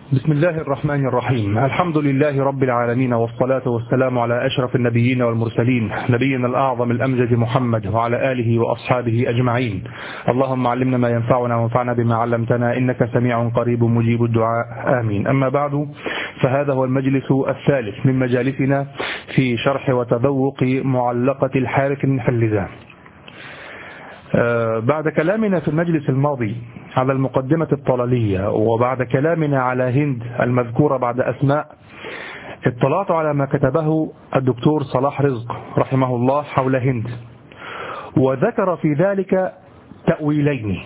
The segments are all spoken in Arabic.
بسم الله الرحمن الرحيم. الحمد لله رب العالمين، والصلاة والسلام على أشرف النبيين والمرسلين، نبينا الأعظم الأمجد محمد وعلى آله وأصحابه أجمعين. اللهم علمنا ما ينفعنا وانفعنا بما علمتنا، إنك سميع قريب مجيب الدعاء، آمين. أما بعد، فهذا هو المجلس الثالث من مجالسنا في شرح وتذوق معلقة الحارث بن حلزان. بعد كلامنا في المجلس الماضي على المقدمة الطلالية، وبعد كلامنا على هند المذكورة بعد أسماء، اطلعت على ما كتبه الدكتور صلاح رزق رحمه الله حول هند، وذكر في ذلك تأويلين.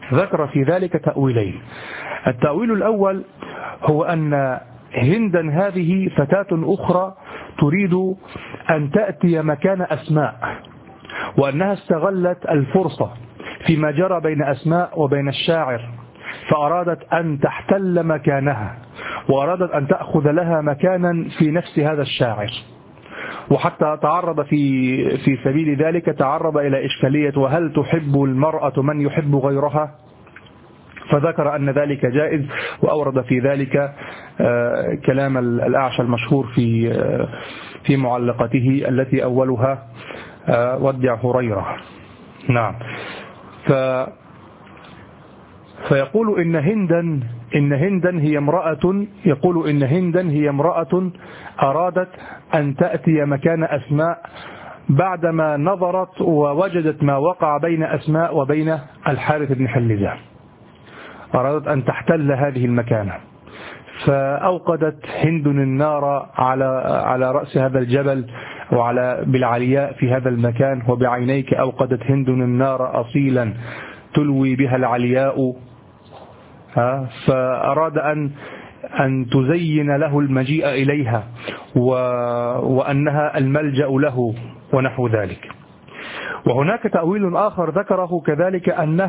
التأويل الأول هو أن هندا هذه فتاة أخرى تريد أن تأتي مكان أسماء، وأنها استغلت الفرصة فيما جرى بين أسماء وبين الشاعر، فأرادت أن تحتل مكانها، وأرادت أن تأخذ لها مكانا في نفس هذا الشاعر. وحتى تعرض في سبيل ذلك تعرض إلى إشكالية: وهل تحب المرأة من يحب غيرها؟ فذكر أن ذلك جائز، وأورد في ذلك كلام الأعشى المشهور في معلقته التي أولها ودع هريرة. نعم. فيقول إن هندا هي امرأة، يقول إن هندا هي امرأة أرادت أن تأتي مكان أسماء بعدما نظرت ووجدت ما وقع بين أسماء وبين الحارث بن حلزان، أرادت أن تحتل هذه المكانة. فأوقدت هند النار على رأس هذا الجبل وعلى بالعلياء في هذا المكان، وبعينيك أوقدت هند النار أصيلا تلوي بها العلياء. فأراد أن تزين له المجيء إليها وأنها الملجأ له ونحو ذلك. وهناك تأويل آخر ذكره كذلك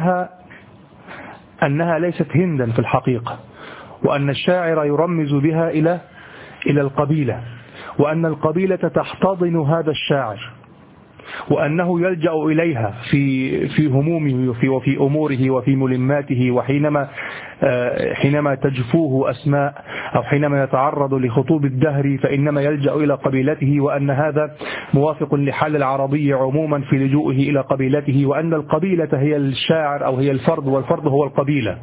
أنها ليست هندا في الحقيقة، وأن الشاعر يرمز بها إلى القبيلة، وأن القبيلة تحتضن هذا الشاعر، وأنه يلجأ إليها في همومه وفي أموره وفي ملماته، حينما تجفوه أسماء أو حينما يتعرض لخطوب الدهر فإنما يلجأ إلى قبيلته، وأن هذا موافق لحال العربي عموما في لجوئه إلى قبيلته، وأن القبيلة هي الشاعر أو هي الفرد، والفرد هو القبيلة.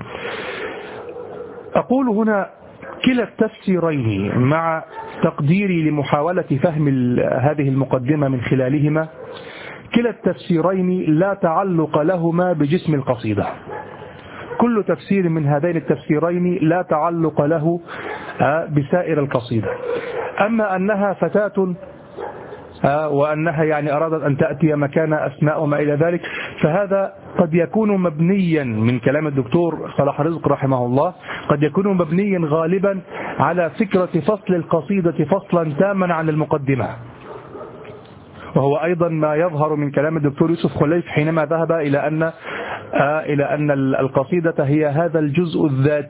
أقول هنا كلا التفسيرين مع تقديري لمحاولة فهم هذه المقدمة من خلالهما، كلا التفسيرين لا تعلق لهما بجسم القصيدة. كل تفسير من هذين التفسيرين لا تعلق له بسائر القصيدة. أما أنها فتاة وأنها يعني أرادت أن تأتي مكان أسماء وما إلى ذلك، فهذا قد يكون مبنيا من كلام الدكتور صلاح رزق رحمه الله، قد يكون مبنيا غالبا على فكرة فصل القصيدة فصلا تاما عن المقدمة، وهو أيضا ما يظهر من كلام الدكتور يوسف خليف حينما ذهب إلى أن القصيدة هي هذا الجزء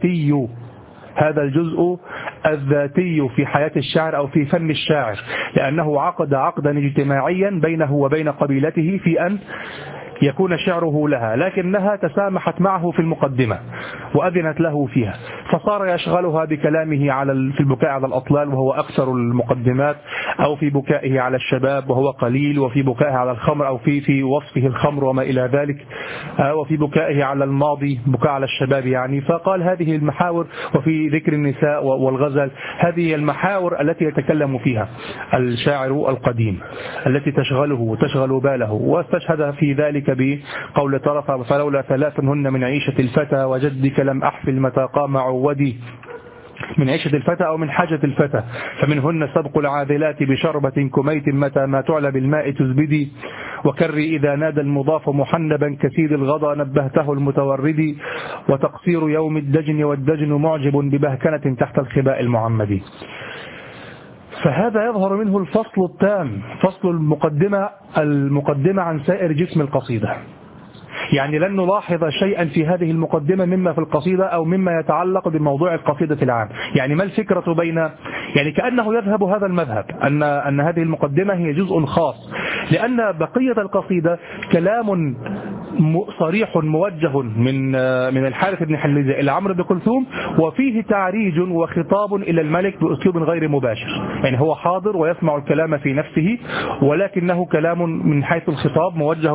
الذاتي في حياة الشاعر أو في فن الشاعر، لأنه عقد عقدا اجتماعيا بينه وبين قبيلته في أن يكون شعره لها، لكنها تسامحت معه في المقدمة وأذنت له فيها، فصار يشغلها بكلامه في البكاء على الأطلال وهو أكثر المقدمات، أو في بكائه على الشباب وهو قليل، وفي بكائه على الخمر أو في وصفه الخمر وما إلى ذلك، وفي بكائه على الماضي بكاء على الشباب يعني. فقال هذه المحاور، وفي ذكر النساء والغزل، هذه المحاور التي يتكلم فيها الشاعر القديم التي تشغل باله. واستشهد في ذلك بقول طرف: فلولا ثلاث هن من عيشة الفتى وجدك لم أحفل متى قام عودي. من عيشة الفتى أو من حاجة الفتى، فمنهن سبق العاذلات بشربة كميت متى ما تعلى بالماء تزبدي، وكري إذا نادى المضاف محنبا كسيد الغضا نبهته المتوردي، وتقصير يوم الدجن والدجن معجب ببهكنة تحت الخباء المعمدي. فهذا يظهر منه الفصل التام، فصل المقدمة عن سائر جسم القصيدة. يعني لن نلاحظ شيئا في هذه المقدمة مما في القصيدة أو مما يتعلق بموضوع القصيدة العام. يعني ما الفكرة يعني كأنه يذهب هذا المذهب أن هذه المقدمة هي جزء خاص لأن بقية القصيدة كلام صريح موجه من الحارث بن حليزة إلى عمرو بن كلثوم، وفيه تعريج وخطاب إلى الملك بأسلوب غير مباشر، يعني هو حاضر ويسمع الكلام في نفسه، ولكنه كلام من حيث الخطاب موجه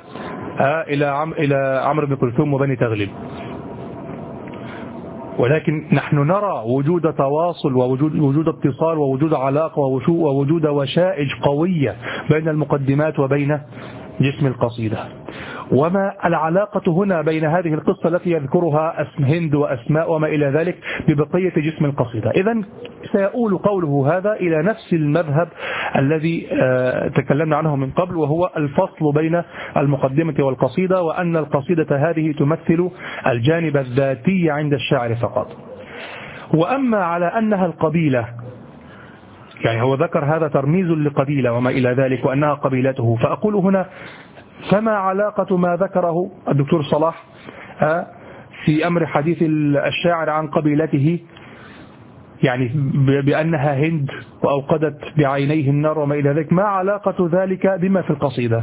إلى عمرو بن كلثوم وبني تغلب. ولكن نحن نرى وجود تواصل ووجود اتصال ووجود علاقة ووجود وشائج قوية بين المقدمات وبين جسم القصيدة. وما العلاقة هنا بين هذه القصة التي يذكرها هند وأسماء وما إلى ذلك ببقية جسم القصيدة؟ إذن سيؤول قوله هذا إلى نفس المذهب الذي تكلمنا عنه من قبل، وهو الفصل بين المقدمة والقصيدة، وأن القصيدة هذه تمثل الجانب الذاتي عند الشاعر فقط. وأما على أنها القبيلة، يعني هو ذكر هذا ترميز لقبيلة وما إلى ذلك وأنها قبيلته، فأقول هنا فما علاقة ما ذكره الدكتور صلاح في أمر حديث الشاعر عن قبيلته، يعني بأنها هند وأوقدت بعينيه النار وما إلى ذلك، ما علاقة ذلك بما في القصيدة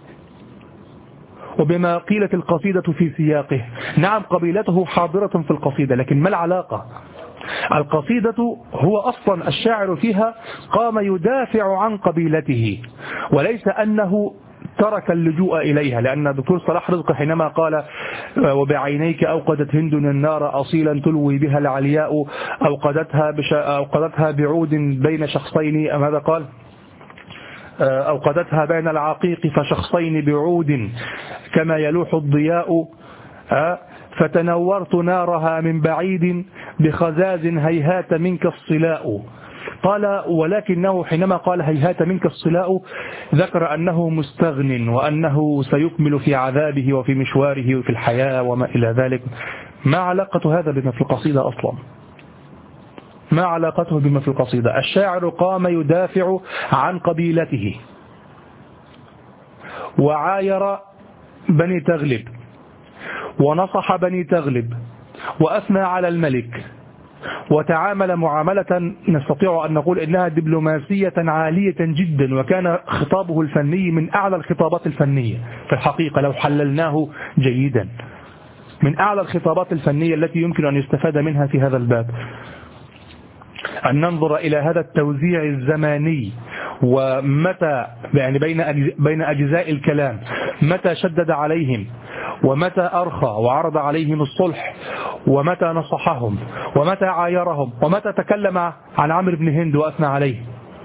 وبما قيلت القصيدة في سياقه؟ نعم قبيلته حاضرة في القصيدة، لكن ما العلاقة؟ القصيدة هو أصلا الشاعر فيها قام يدافع عن قبيلته، وليس أنه ترك اللجوء إليها، لأن الدكتور صلاح رزق حينما قال وبعينيك أوقدت هند النار أصيلا تلوي بها العلياء أوقدتها بعود بين شخصين، ماذا قال؟ أوقدتها بين العقيق فشخصين بعود كما يلوح الضياء فتنورت نارها من بعيد بخزاز هيهات منك الصلاء. قال ولكنه حينما قال هيهات منك الصلاء ذكر أنه مستغن وأنه سيكمل في عذابه وفي مشواره وفي الحياة وما إلى ذلك. ما علاقة هذا بما في القصيدة أصلا؟ ما علاقته بما في القصيدة؟ الشاعر قام يدافع عن قبيلته وعاير بني تغلب ونصح بني تغلب وأثنى على الملك وتعامل معاملة نستطيع أن نقول إنها دبلوماسية عالية جدا، وكان خطابه الفني من أعلى الخطابات الفنية في الحقيقة لو حللناه جيدا، من أعلى الخطابات الفنية التي يمكن أن يستفاد منها في هذا الباب، أن ننظر إلى هذا التوزيع الزماني ومتى يعني بين أجزاء الكلام، متى شدد عليهم ومتى أرخى وعرض عليهم الصلح ومتى نصحهم ومتى عايرهم ومتى تكلم عن عمرو بن هند وأثنى عليه.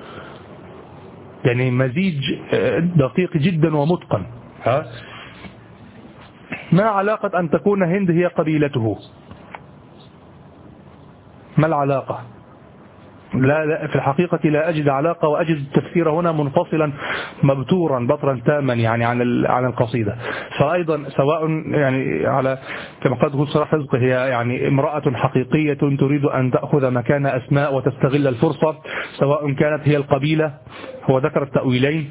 يعني مزيج دقيق جدا ومتقن. ما علاقة أن تكون هند هي قبيلته؟ ما العلاقة؟ لا في الحقيقة لا أجد علاقة، وأجد التفسير هنا منفصلا مبتورا بطرا تاما يعني عن القصيدة. فأيضا سواء يعني على كما قد تقول صلاح رزق هي يعني امرأة حقيقية تريد أن تأخذ مكان أسماء وتستغل الفرصة، سواء كانت هي القبيلة، هو ذكر التأويلين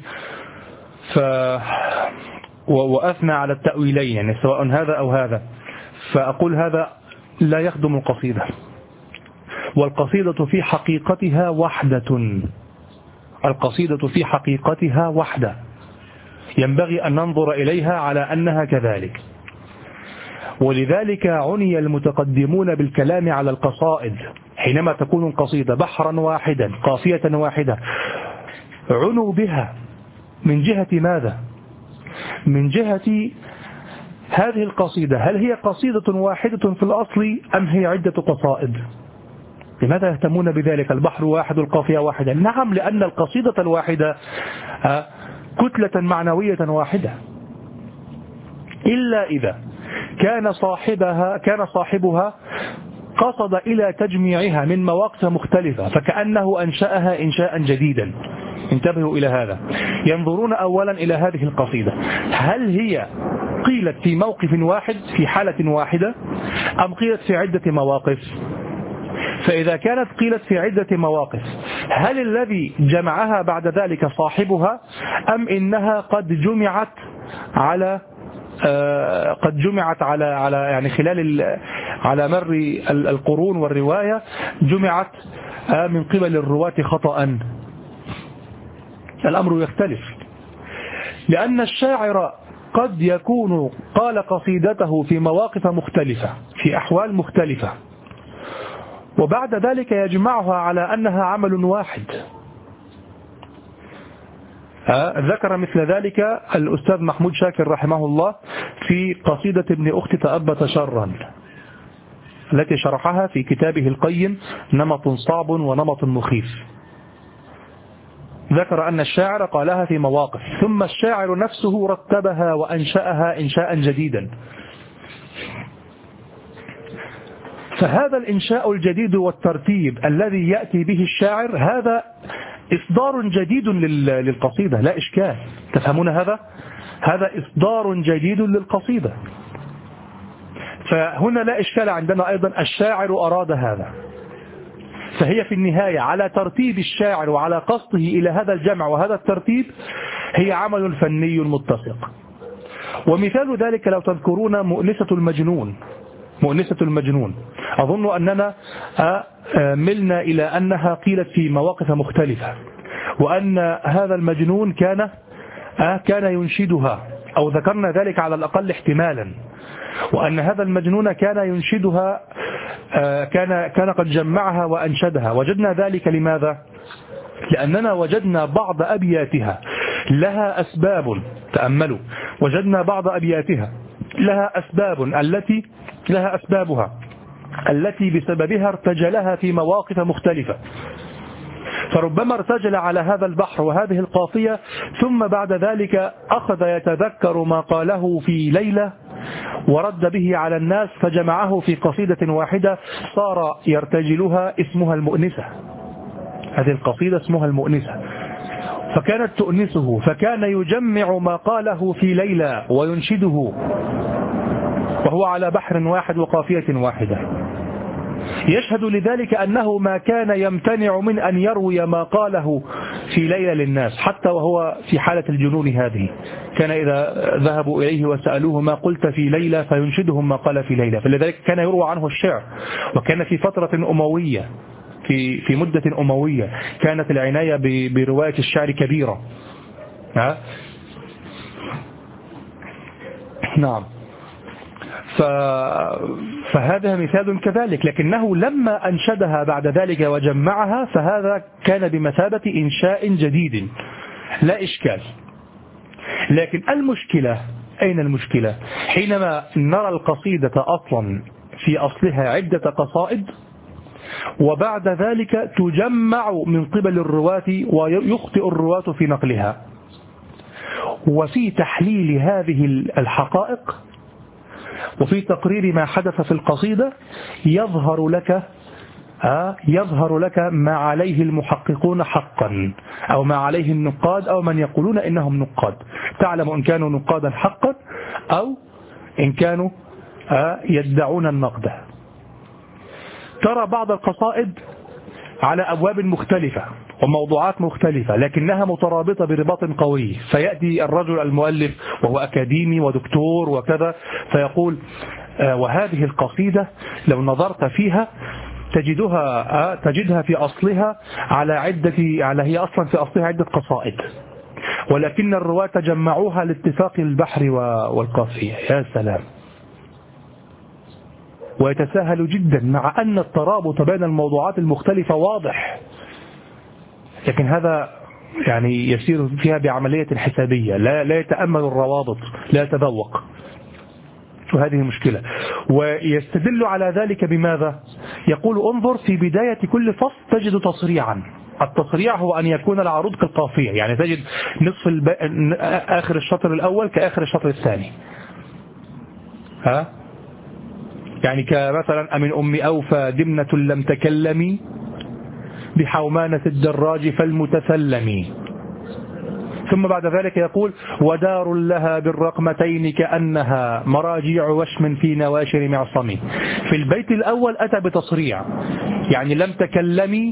وأثنى على التأويلين يعني سواء هذا أو هذا، فأقول هذا لا يخدم القصيدة. والقصيدة في حقيقتها وحدة، القصيدة في حقيقتها وحدة، ينبغي أن ننظر إليها على أنها كذلك. ولذلك عني المتقدمون بالكلام على القصائد حينما تكون القصيدة بحرا واحدا قافية واحدة، عنوا بها من جهة ماذا؟ من جهة هذه القصيدة هل هي قصيدة واحدة في الأصل أم هي عدة قصائد؟ لماذا يهتمون بذلك؟ البحر واحد القافية واحدة. نعم لأن القصيدة الواحدة كتلة معنوية واحدة، إلا إذا كان صاحبها قصد إلى تجميعها من مواقف مختلفة فكأنه أنشأها إنشاء جديدا. انتبهوا إلى هذا، ينظرون أولا إلى هذه القصيدة هل هي قيلت في موقف واحد في حالة واحدة أم قيلت في عدة مواقف؟ فإذا كانت قيلت في عدة مواقف هل الذي جمعها بعد ذلك صاحبها أم إنها قد جمعت على يعني خلال على مر القرون والرواية جمعت من قبل الرواة خطأ؟ الأمر يختلف. لأن الشاعر قد يكون قال قصيدته في مواقف مختلفة في أحوال مختلفة، وبعد ذلك يجمعها على أنها عمل واحد. ذكر مثل ذلك الأستاذ محمود شاكر رحمه الله في قصيدة ابن أخت تأبت شرا التي شرحها في كتابه القيم نمط صعب ونمط مخيف. ذكر أن الشاعر قالها في مواقف، ثم الشاعر نفسه رتبها وأنشأها إنشاء جديدا. فهذا الإنشاء الجديد والترتيب الذي يأتي به الشاعر هذا إصدار جديد للقصيدة، لا إشكال. تفهمون هذا؟ هذا إصدار جديد للقصيدة، فهنا لا إشكال عندنا. أيضا الشاعر أراد هذا، فهي في النهاية على ترتيب الشاعر وعلى قصده إلى هذا الجمع وهذا الترتيب هي عمل فني متسق. ومثال ذلك لو تذكرون مؤنسة المجنون. مؤنسة المجنون أظن أننا ملنا إلى أنها قيلت في مواقف مختلفة، وأن هذا المجنون كان ينشدها، أو ذكرنا ذلك على الأقل احتمالا، وأن هذا المجنون كان ينشدها، كان قد جمعها وأنشدها. وجدنا ذلك لماذا؟ لأننا وجدنا بعض أبياتها لها أسباب. تأملوا، وجدنا بعض أبياتها لها أسبابها التي بسببها ارتجلها في مواقف مختلفة. فربما ارتجل على هذا البحر وهذه القافية، ثم بعد ذلك أخذ يتذكر ما قاله في ليلة ورد به على الناس فجمعه في قصيدة واحدة صار يرتجلها، اسمها المؤنسة. هذه القصيدة اسمها المؤنسة، فكانت تؤنسه، فكان يجمع ما قاله في ليلة وينشده وهو على بحر واحد وقافية واحدة. يشهد لذلك أنه ما كان يمتنع من أن يروي ما قاله في ليلة للناس حتى وهو في حالة الجنون هذه. كان إذا ذهبوا إليه وسألوه ما قلت في ليلة فينشدهم ما قال في ليلة. فلذلك كان يروى عنه الشعر. وكان في فترة أموية، في مدة أموية كانت العناية برواية الشعر كبيرة. نعم. فهذا مثال كذلك، لكنه لما أنشدها بعد ذلك وجمعها فهذا كان بمثابة إنشاء جديد، لا إشكال. لكن المشكلة أين المشكلة؟ حينما نرى القصيدة أصلا في أصلها عدة قصائد، وبعد ذلك تجمع من قبل الرواة ويخطئ الرواة في نقلها. وفي تحليل هذه الحقائق وفي تقرير ما حدث في القصيدة يظهر لك ما عليه المحققون حقا، أو ما عليه النقاد، أو من يقولون إنهم نقاد. تعلم إن كانوا نقادا حقا أو إن كانوا يدعون النقد. ترى بعض القصائد على أبواب مختلفة وموضوعات مختلفة لكنها مترابطة برباط قوي، فيأتي الرجل المؤلف وهو أكاديمي ودكتور وكذا فيقول وهذه القصيدة لو نظرت فيها تجدها في أصلها هي أصلا في أصلها عدة قصائد، ولكن الرواة جمعوها لاتفاق البحر والقافية. يا سلام. ويتساهل جدا مع أن الترابط بين الموضوعات المختلفة واضح، لكن هذا يعني يسير فيها بعملية حسابية، لا يتأمل الروابط، لا يتذوق، وهذه مشكلة. ويستدل على ذلك بماذا؟ يقول انظر في بداية كل فصل تجد تصريعا. التصريع هو أن يكون العروض كالقافية، يعني تجد آخر الشطر الأول كآخر الشطر الثاني. يعني كمثلا أمن أم أوفى دمنة لم تكلمي بحومانة الدراج فالمتسلم. ثم بعد ذلك يقول ودار لها بالرقمتين كأنها مراجيع وشم في نواشر معصم. في البيت الأول أتى بتصريع، يعني لم تكلمي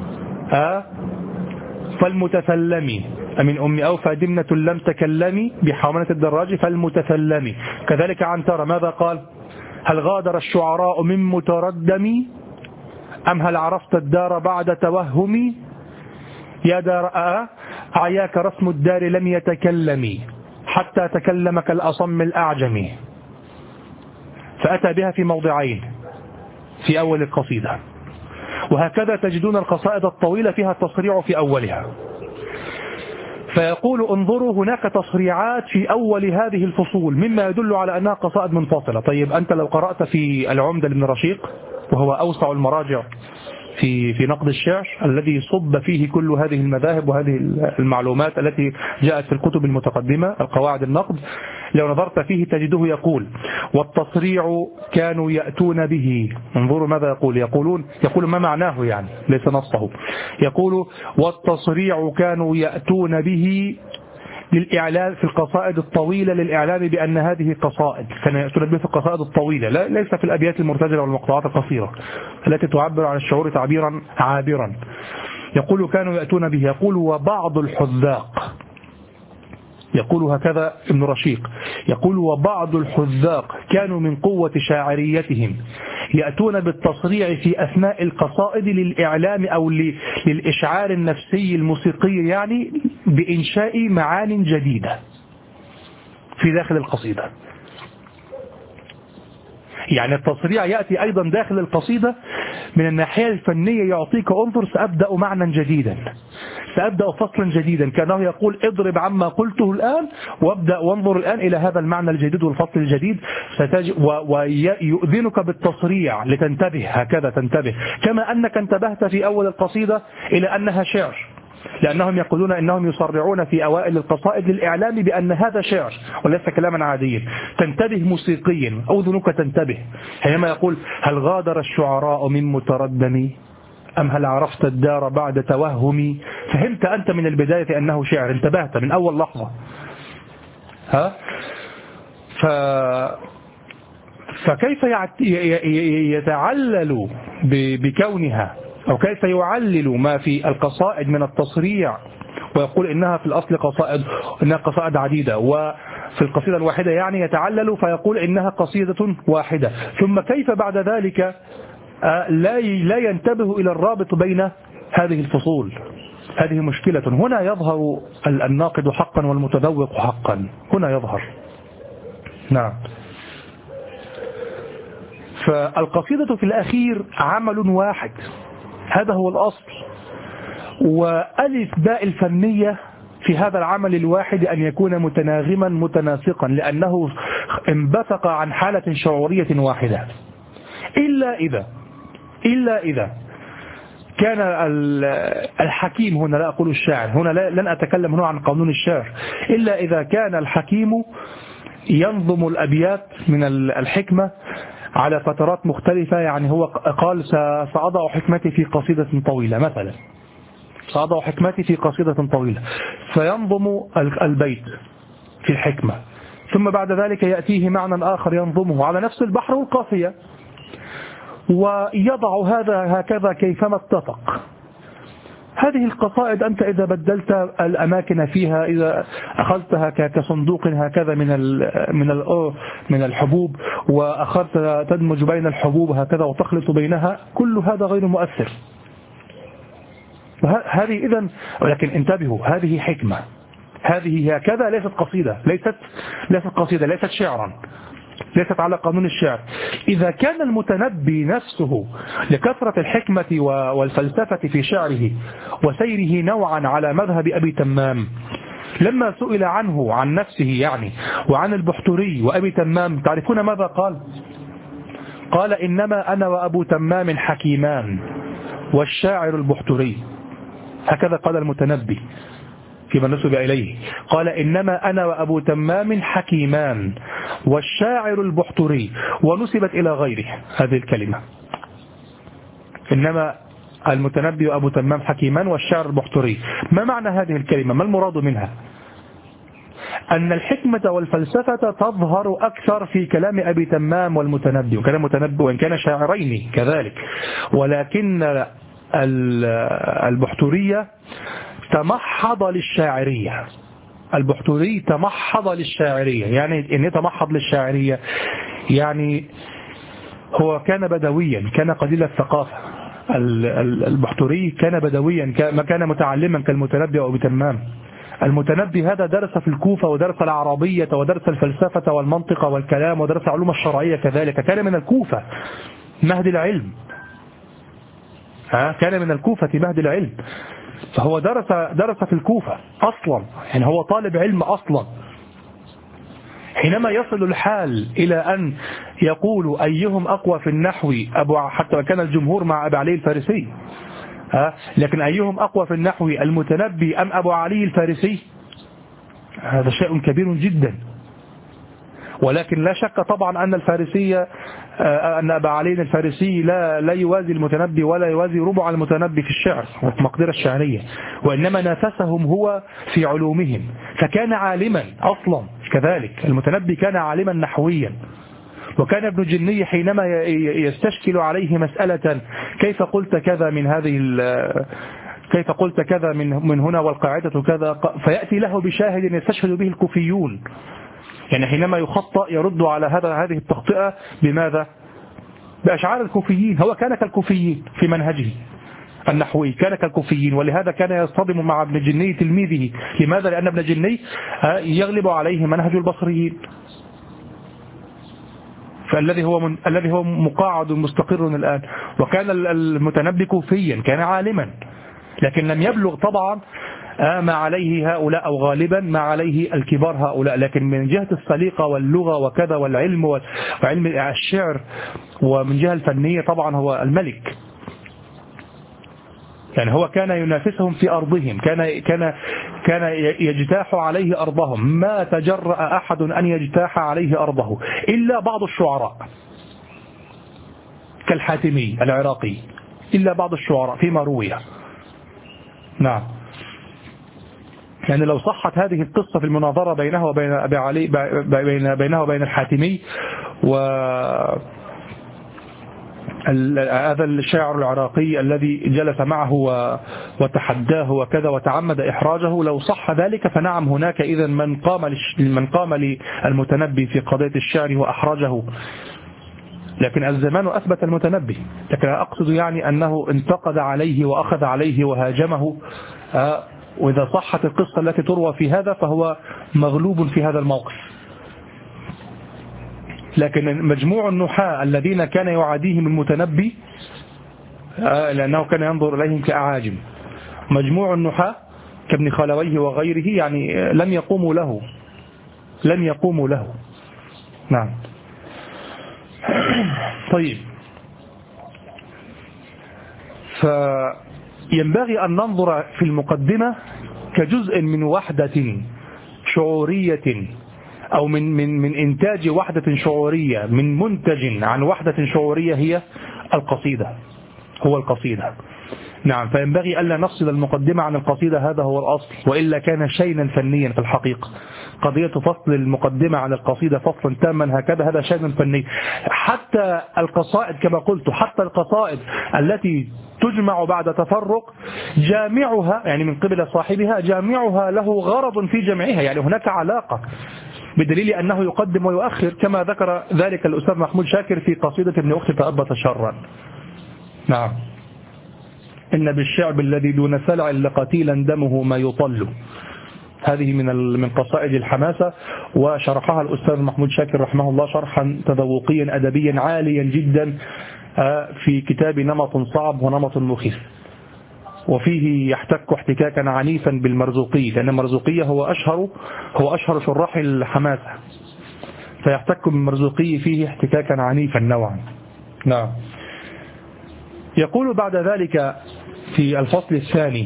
فالمتسلم. أمن أم أوفى دمنة لم تكلمي بحومانة الدراج فالمتسلم. كذلك عنترة ماذا قال؟ هل غادر الشعراء من متردم أم هل عرفت الدار بعد توهمي يا دار أعياك رسم الدار لم يتكلمي. حتى تكلم كالأصم الأعجمي، فأتى بها في موضعين في أول القصيدة. وهكذا تجدون القصائد الطويلة فيها التصريع في أولها. فيقول انظروا هناك تصريعات في أول هذه الفصول مما يدل على أنها قصائد منفصلة. طيب أنت لو قرأت في العمدة لابن رشيق، وهو أوسع المراجع في نقد الشعر الذي صب فيه كل هذه المذاهب وهذه المعلومات التي جاءت في الكتب المتقدمة القواعد النقد، لو نظرت فيه تجده يقول والتصريع كانوا يأتون به. انظروا ماذا يقول ما معناه، يعني ليس نصه. يقول والتصريع كانوا يأتون به للإعلام في القصائد الطويلة، للإعلام بأن هذه قصائد. كان يأتون به في القصائد الطويلة، ليس في الأبيات المرتجلة والمقطوعات القصيرة التي تعبر عن الشعور تعبيرا عابرا. يقول كانوا يأتون به. يقول وبعض الحذاق، يقول هكذا ابن رشيق، يقول وبعض الحذاق كانوا من قوة شاعريتهم يأتون بالتصريع في أثناء القصائد للإعلام أو للإشعار النفسي الموسيقي، يعني بإنشاء معان جديدة في داخل القصيدة. يعني التصريع يأتي أيضا داخل القصيدة من الناحية الفنية، يعطيك انظر سأبدأ معنى جديدا، سأبدأ فصلا جديدا، كأنه يقول اضرب عما قلته الآن وابدأ وانظر الآن إلى هذا المعنى الجديد والفصل الجديد، ويؤذنك بالتصريع لتنتبه. هكذا تنتبه، كما أنك انتبهت في أول القصيدة إلى أنها شعر، لأنهم يقولون إنهم يصرعون في أوائل القصائد للإعلام بأن هذا شعر وليس كلاما عاديا. تنتبه موسيقيا، أذنك تنتبه حينما يقول هل غادر الشعراء من متردم أم هل عرفت الدار بعد توهمي. فهمت أنت من البداية أنه شعر، انتبهت من أول لحظة. فكيف يتعلل بكونها، أو كيف يعلل ما في القصائد من التصريع ويقول إنها في الأصل إنها قصائد عديدة، وفي القصيدة الواحدة يعني يتعلل فيقول إنها قصيدة واحدة، ثم كيف بعد ذلك لا ينتبه إلى الرابط بين هذه الفصول. هذه مشكلة. هنا يظهر الناقد حقا والمتذوق حقا، هنا يظهر. نعم. فالقصيدة في الأخير عمل واحد، هذا هو الأصل. وألف باء الفنية في هذا العمل الواحد أن يكون متناغما متناسقا، لأنه انبثق عن حالة شعورية واحدة. إلا إذا كان الحكيم، هنا لا أقول الشاعر، هنا لن أتكلم هنا عن قانون الشعر، إلا إذا كان الحكيم ينظم الأبيات من الحكمة على فترات مختلفة. يعني هو قال سأضع حكمتي في قصيدة طويلة مثلا، سأضع حكمتي في قصيدة طويلة، فينظم البيت في الحكمة، ثم بعد ذلك يأتيه معنى آخر ينظمه على نفس البحر والقافية، ويضع هذا هكذا كيفما اتفق. هذه القصائد أنت إذا بدلت الأماكن فيها، إذا أخذتها كصندوق هكذا من الحبوب، وأخذت تدمج بين الحبوب هكذا وتخلط بينها، كل هذا غير مؤثر. هذه إذن، ولكن انتبهوا، هذه حكمة، هذه هكذا ليست قصيدة، ليست شعرا، ليست على قانون الشعر. إذا كان المتنبي نفسه لكثرة الحكمة والفلسفة في شعره وسيره نوعا على مذهب أبي تمام، لما سئل عنه عن نفسه يعني وعن البحتري وأبي تمام، تعرفون ماذا قال؟ قال إنما أنا وأبو تمام حكيمان والشاعر البحتري. هكذا قال المتنبي فيما نسب إليه، قال إنما أنا وأبو تمام حكيمان والشاعر البحتري، ونسبت إلى غيره هذه الكلمة. إنما المتنبي وأبو تمام حكيمان والشاعر البحتري. ما معنى هذه الكلمة؟ ما المراد منها؟ أن الحكمة والفلسفة تظهر أكثر في كلام أبي تمام والمتنبي، وكلام المتنبي وإن كان شاعرين كذلك، ولكن البحترية تمحض للشاعرية. البحتري تمحض للشاعرية. يعني إن يتمحض للشاعرية يعني هو كان بدويا، كان قليل الثقافة. البحتري كان بدويا، ما كان متعلما كالمتنبي أو بتمام. المتنبي هذا درس في الكوفة ودرس العربية ودرس الفلسفة والمنطق والكلام ودرس علوم الشرعية كذلك، كان من الكوفة مهد العلم، كان من الكوفة مهد العلم، فهو درس في الكوفة أصلا، يعني هو طالب علم أصلا. حينما يصل الحال إلى أن يقول أيهم أقوى في النحو حتى كان الجمهور مع أبي علي الفارسي، لكن أيهم أقوى في النحو المتنبي أم أبو علي الفارسي؟ هذا شيء كبير جدا. ولكن لا شك طبعا أن الفارسية أن أبا علي الفارسي لا يوازي المتنبي ولا يوازي ربع المتنبي في الشعر وفي المقدرة الشعرية، وإنما نافسهم هو في علومهم، فكان عالما أصلا كذلك. المتنبي كان عالما نحويا، وكان ابن جني حينما يستشكل عليه مسألة كيف قلت كذا من هذه كيف قلت كذا من هنا والقاعدة كذا، فيأتي له بشاهد يستشهد به الكوفيون، يعني حينما يخطأ يرد على هذه التخطئة بماذا؟ بأشعار الكوفيين. هو كان كالكوفيين في منهجه النحوي، كان كالكوفيين، ولهذا كان يصطدم مع ابن جني تلميذه. لماذا؟ لأن ابن جني يغلب عليه منهج البصريين، الذي هو مقاعد مستقر الآن. وكان المتنبي كوفيا، كان عالما، لكن لم يبلغ طبعا ما عليه هؤلاء، أو غالبا ما عليه الكبار هؤلاء، لكن من جهة السليقة واللغة وكذا والعلم وعلم الشعر، ومن جهة الفنية طبعا هو الملك. يعني هو كان ينافسهم في أرضهم، كان يجتاح عليه أرضهم، ما تجرأ أحد أن يجتاح عليه أرضه إلا بعض الشعراء كالحاتمي العراقي، إلا بعض الشعراء فيما روي. نعم، يعني لو صحت هذه القصة في المناظرة بينه وبين أبي علي، بينه وبين الحاتمي هذا الشاعر العراقي الذي جلس معه وتحداه وكذا وتعمد إحراجه، لو صح ذلك فنعم، هناك إذن من قام للمتنبي في قضية الشعر وأحرجه. لكن الزمان أثبت المتنبي، لكن أقصد يعني أنه انتقد عليه وأخذ عليه وهاجمه، وإذا صحت القصة التي تروى في هذا فهو مغلوب في هذا الموقف. لكن مجموع النحاة الذين كان يعاديهم المتنبي، لأنه كان ينظر إليهم كأعاجم، مجموع النحاة كابن خلويه وغيره يعني لم يقوموا له. نعم. طيب، فينبغي أن ننظر في المقدمة كجزء من وحدة شعورية، أو من إنتاج وحدة شعورية، من منتج عن وحدة شعورية هي القصيدة. نعم، فينبغي ألا نفصل المقدمة عن القصيدة، هذا هو الأصل، وإلا كان شينا فنيا في الحقيقة. قضية فصل المقدمة عن القصيدة فصلا تاما هكذا، هذا شيء فني. حتى القصائد كما قلت، حتى القصائد التي تجمع بعد تفرق، جامعها يعني من قبل صاحبها، جامعها له غرض في جمعها، يعني هناك علاقة، بدليل أنه يقدم ويؤخر، كما ذكر ذلك الأستاذ محمود شاكر في قصيدة ابن أختي فأبت شرا. نعم، إن بالشعب الذي دون سلع لقتيلا دمه ما يطل. هذه من قصائد الحماسة، وشرحها الأستاذ محمود شاكر رحمه الله شرحا تذوقيا أدبيا عاليا جدا في كتاب نمط صعب ونمط مخيف، وفيه يحتك احتكاكا عنيفا بالمرزوقي، لأن المرزوقي هو أشهر شراح الحماسة، فيحتك بالمرزوقي فيه احتكاكا عنيفا نوعا. نعم. يقول بعد ذلك في الفصل الثاني،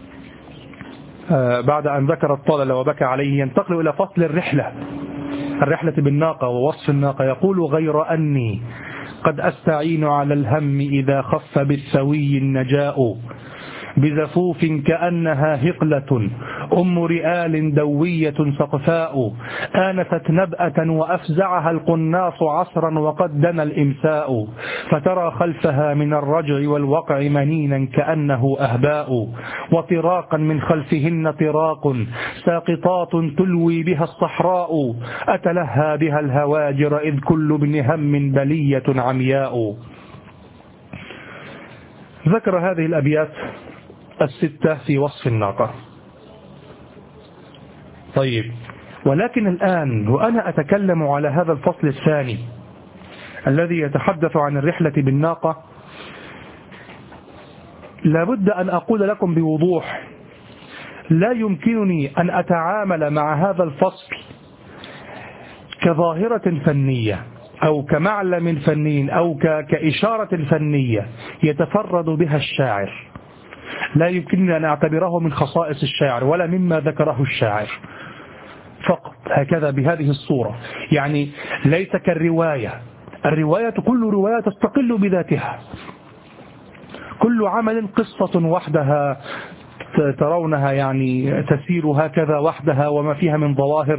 بعد أن ذكر الطلل وبكى عليه، ينتقل إلى فصل الرحلة بالناقة ووصف الناقة. يقول: غير أني قد أستعين على الهم إذا خف بالسوي النجاء، بزفوف كأنها هقلة أم رئال دوية سقفاء، آنست نبأة وأفزعها القناص عصرا وقد دنا الإمساء، فترى خلفها من الرجع والوقع منينا كأنه أهباء، وطراقا من خلفهن طراق ساقطات تلوي بها الصحراء، أتلهى بها الهواجر إذ كل ابن هم بلية عمياء. ذكر هذه الأبيات الستة في وصف الناقة. طيب، ولكن الآن وأنا أتكلم على هذا الفصل الثاني الذي يتحدث عن الرحلة بالناقة، لابد أن أقول لكم بوضوح لا يمكنني أن أتعامل مع هذا الفصل كظاهرة فنية أو كمعلم فني أو كإشارة فنية يتفرد بها الشاعر. لا يمكنني أن أعتبره من خصائص الشاعر ولا مما ذكره الشاعر فقط هكذا بهذه الصورة. يعني ليس كالرواية، الرواية كل رواية تستقل بذاتها، كل عمل قصة وحدها ترونها يعني تسير هكذا وحدها وما فيها من ظواهر،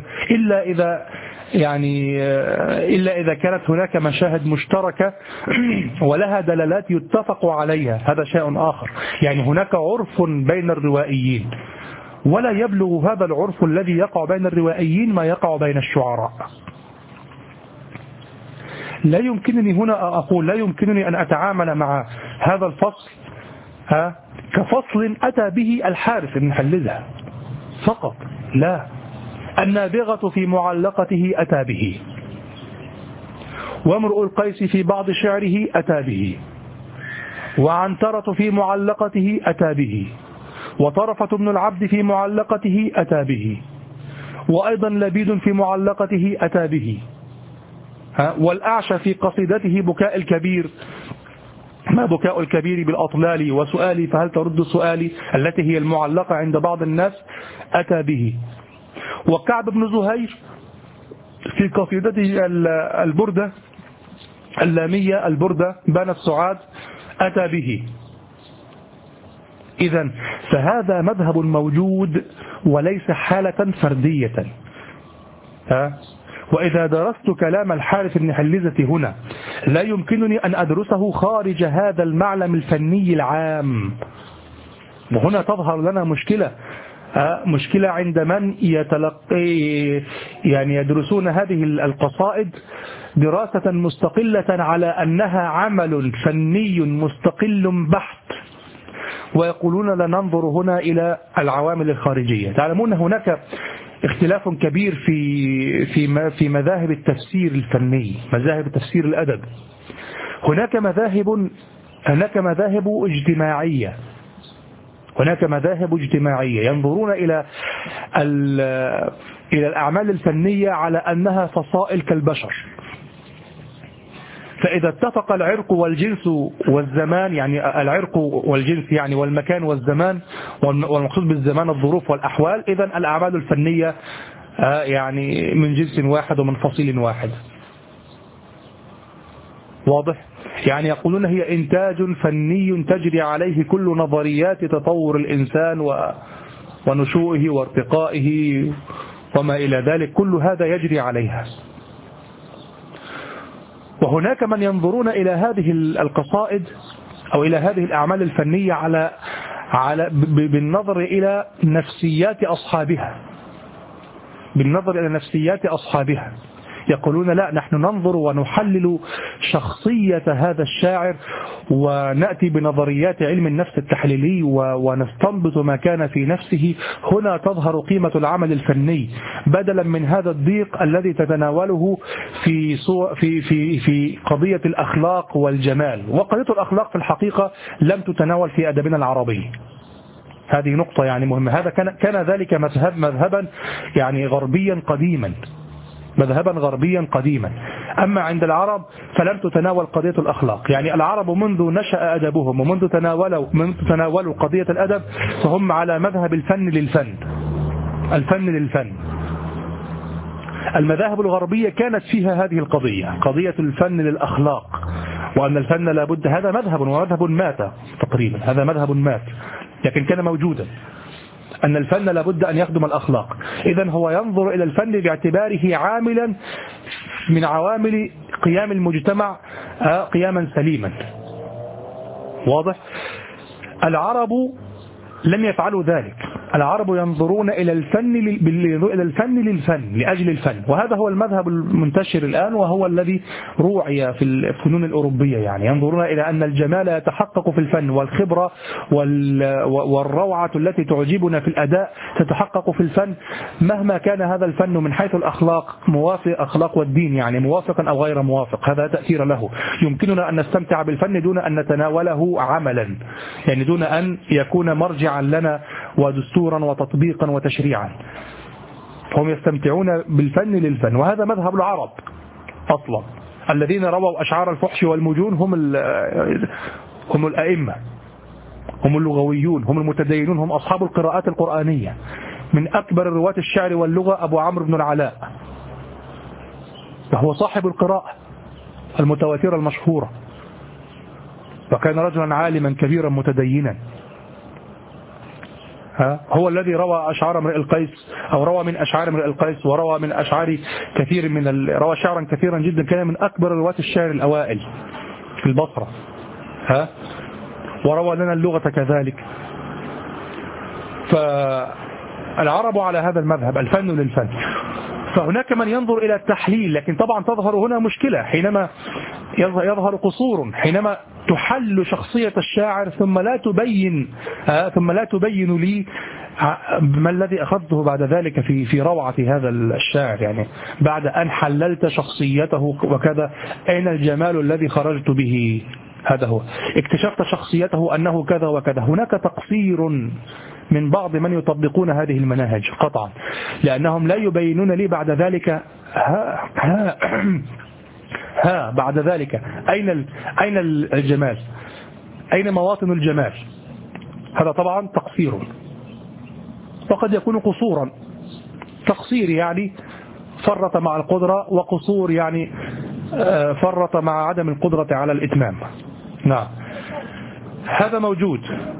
إلا إذا كانت هناك مشاهد مشتركة ولها دلالات يتفق عليها، هذا شيء آخر. يعني هناك عرف بين الروائيين ولا يبلغ هذا العرف الذي يقع بين الروائيين ما يقع بين الشعراء. لا يمكنني هنا أقول لا يمكنني أن أتعامل مع هذا الفصل كفصل أتى به الحارث بن حلزة فقط، لا، النابغة في معلقته أتى به، وامرؤ القيس في بعض شعره أتى به، وعنترة في معلقته أتى به، وطرفة بن العبد في معلقته أتى به، وأيضا لبيد في معلقته أتى به، والأعشى في قصيدته بكاء الكبير، ما بكاء الكبير بالأطلال وسؤالي فهل ترد سؤالي التي هي المعلقة عند بعض الناس أتى به، وكعب بن زهير في قصيدته البردة اللامية البردة بان السعاد أتى به. إذن فهذا مذهب موجود وليس حالة فردية. وإذا درست كلام الحارث بن حلزة هنا لا يمكنني أن أدرسه خارج هذا المعلم الفني العام، وهنا تظهر لنا مشكلة عند من يدرسون هذه القصائد دراسة مستقلة على أنها عمل فني مستقل بحت، ويقولون لا ننظر هنا إلى العوامل الخارجية. تعلمون هناك اختلاف كبير في مذاهب التفسير الفني، مذاهب تفسير الأدب. هناك مذاهب اجتماعية ينظرون إلى الأعمال الفنية على أنها فصائل كالبشر، فإذا اتفق العرق والجنس والزمان، يعني العرق والجنس يعني والمكان والزمان، والمقصود بالزمان الظروف والأحوال، إذن الأعمال الفنية يعني من جنس واحد ومن فصيل واحد. واضح؟ يعني يقولون هي إنتاج فني تجري عليه كل نظريات تطور الإنسان ونشوئه وارتقائه وما إلى ذلك، كل هذا يجري عليها. وهناك من ينظرون إلى هذه القصائد أو إلى هذه الأعمال الفنية بالنظر إلى نفسيات أصحابها، يقولون لا، نحن ننظر ونحلل شخصية هذا الشاعر ونأتي بنظريات علم النفس التحليلي ونستنبط ما كان في نفسه. هنا تظهر قيمة العمل الفني بدلا من هذا الضيق الذي تتناوله في قضية الأخلاق والجمال. وقضية الأخلاق في الحقيقة لم تتناول في أدبنا العربي، هذه نقطة يعني مهمة. هذا كان ذلك مذهبا يعني غربيا قديما. أما عند العرب فلم تتناول قضية الأخلاق. يعني العرب منذ نشأ أدبهم ومنذ تناولوا قضية الأدب فهم على مذهب الفن للفن. المذاهب الغربية كانت فيها هذه قضية الفن للأخلاق، وأن الفن لابد، هذا مذهب مات تقريبا، هذا مذهب مات لكن كان موجودا، أن الفن لابد أن يخدم الأخلاق. إذن هو ينظر إلى الفن باعتباره عاملا من عوامل قيام المجتمع قياما سليما. واضح؟ العرب لم يفعلوا ذلك، العرب ينظرون إلى الفن للفن لأجل الفن، وهذا هو المذهب المنتشر الآن، وهو الذي روعي في الفنون الأوروبية. يعني ينظرون إلى أن الجمال يتحقق في الفن، والخبرة والروعة التي تعجبنا في الأداء تتحقق في الفن، مهما كان هذا الفن من حيث الأخلاق موافق أخلاق والدين، يعني موافقا أو غير موافق، هذا تأثير له. يمكننا أن نستمتع بالفن دون أن نتناوله عملا، يعني دون أن يكون مرجعا لنا ودستورا وتطبيقا وتشريعا. هم يستمتعون بالفن للفن، وهذا مذهب العرب أصلا. الذين رووا أشعار الفحش والمجون هم الأئمة، هم اللغويون، هم المتدينون، هم أصحاب القراءات القرآنية. من أكبر رواة الشعر واللغة أبو عمرو بن العلاء، وهو صاحب القراءة المتواترة المشهورة، وكان رجلا عالما كبيرا متدينا. هو الذي روى أشعار امرئ القيس، أو روى من أشعار امرئ القيس، وروى من أشعار كثير روى شعرا كثيرا جدا، كان من أكبر رواة الشعر الأوائل في البصرة. وروى لنا اللغة كذلك. فالعرب على هذا المذهب، الفن للفن. فهناك من ينظر إلى التحليل، لكن طبعا تظهر هنا مشكلة حينما يظهر قصور، حينما تحل شخصية الشاعر ثم لا تبين لي ما الذي أخذته بعد ذلك في روعة هذا الشاعر. يعني بعد أن حللت شخصيته وكذا، أين الجمال الذي خرجت به؟ هذا هو، اكتشفت شخصيته أنه كذا وكذا. هناك تقصير من بعض من يطبقون هذه المناهج قطعا، لأنهم لا يبينون لي بعد ذلك بعد ذلك أين الجمال، أين مواطن الجمال. هذا طبعا تقصير، وقد يكون قصورا. تقصير يعني فرط مع القدرة، وقصور يعني فرط مع عدم القدرة على الإتمام. نعم، هذا موجود،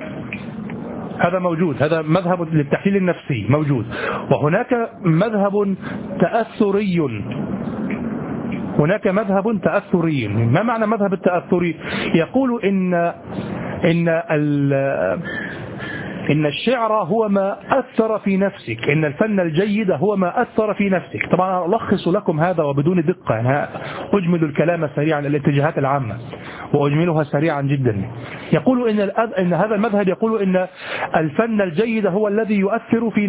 هذا مذهب للتحليل النفسي موجود. وهناك مذهب تأثري. ما معنى مذهب التأثري؟ يقول إن الشعر هو ما أثر في نفسك، إن الفن الجيد هو ما أثر في نفسك. طبعا ألخص لكم هذا وبدون دقة، يعني أجمل الكلام سريعا، الاتجاهات العامة وأجملها سريعا جدا. يقول إن هذا المذهب يقول إن الفن الجيد هو الذي يؤثر في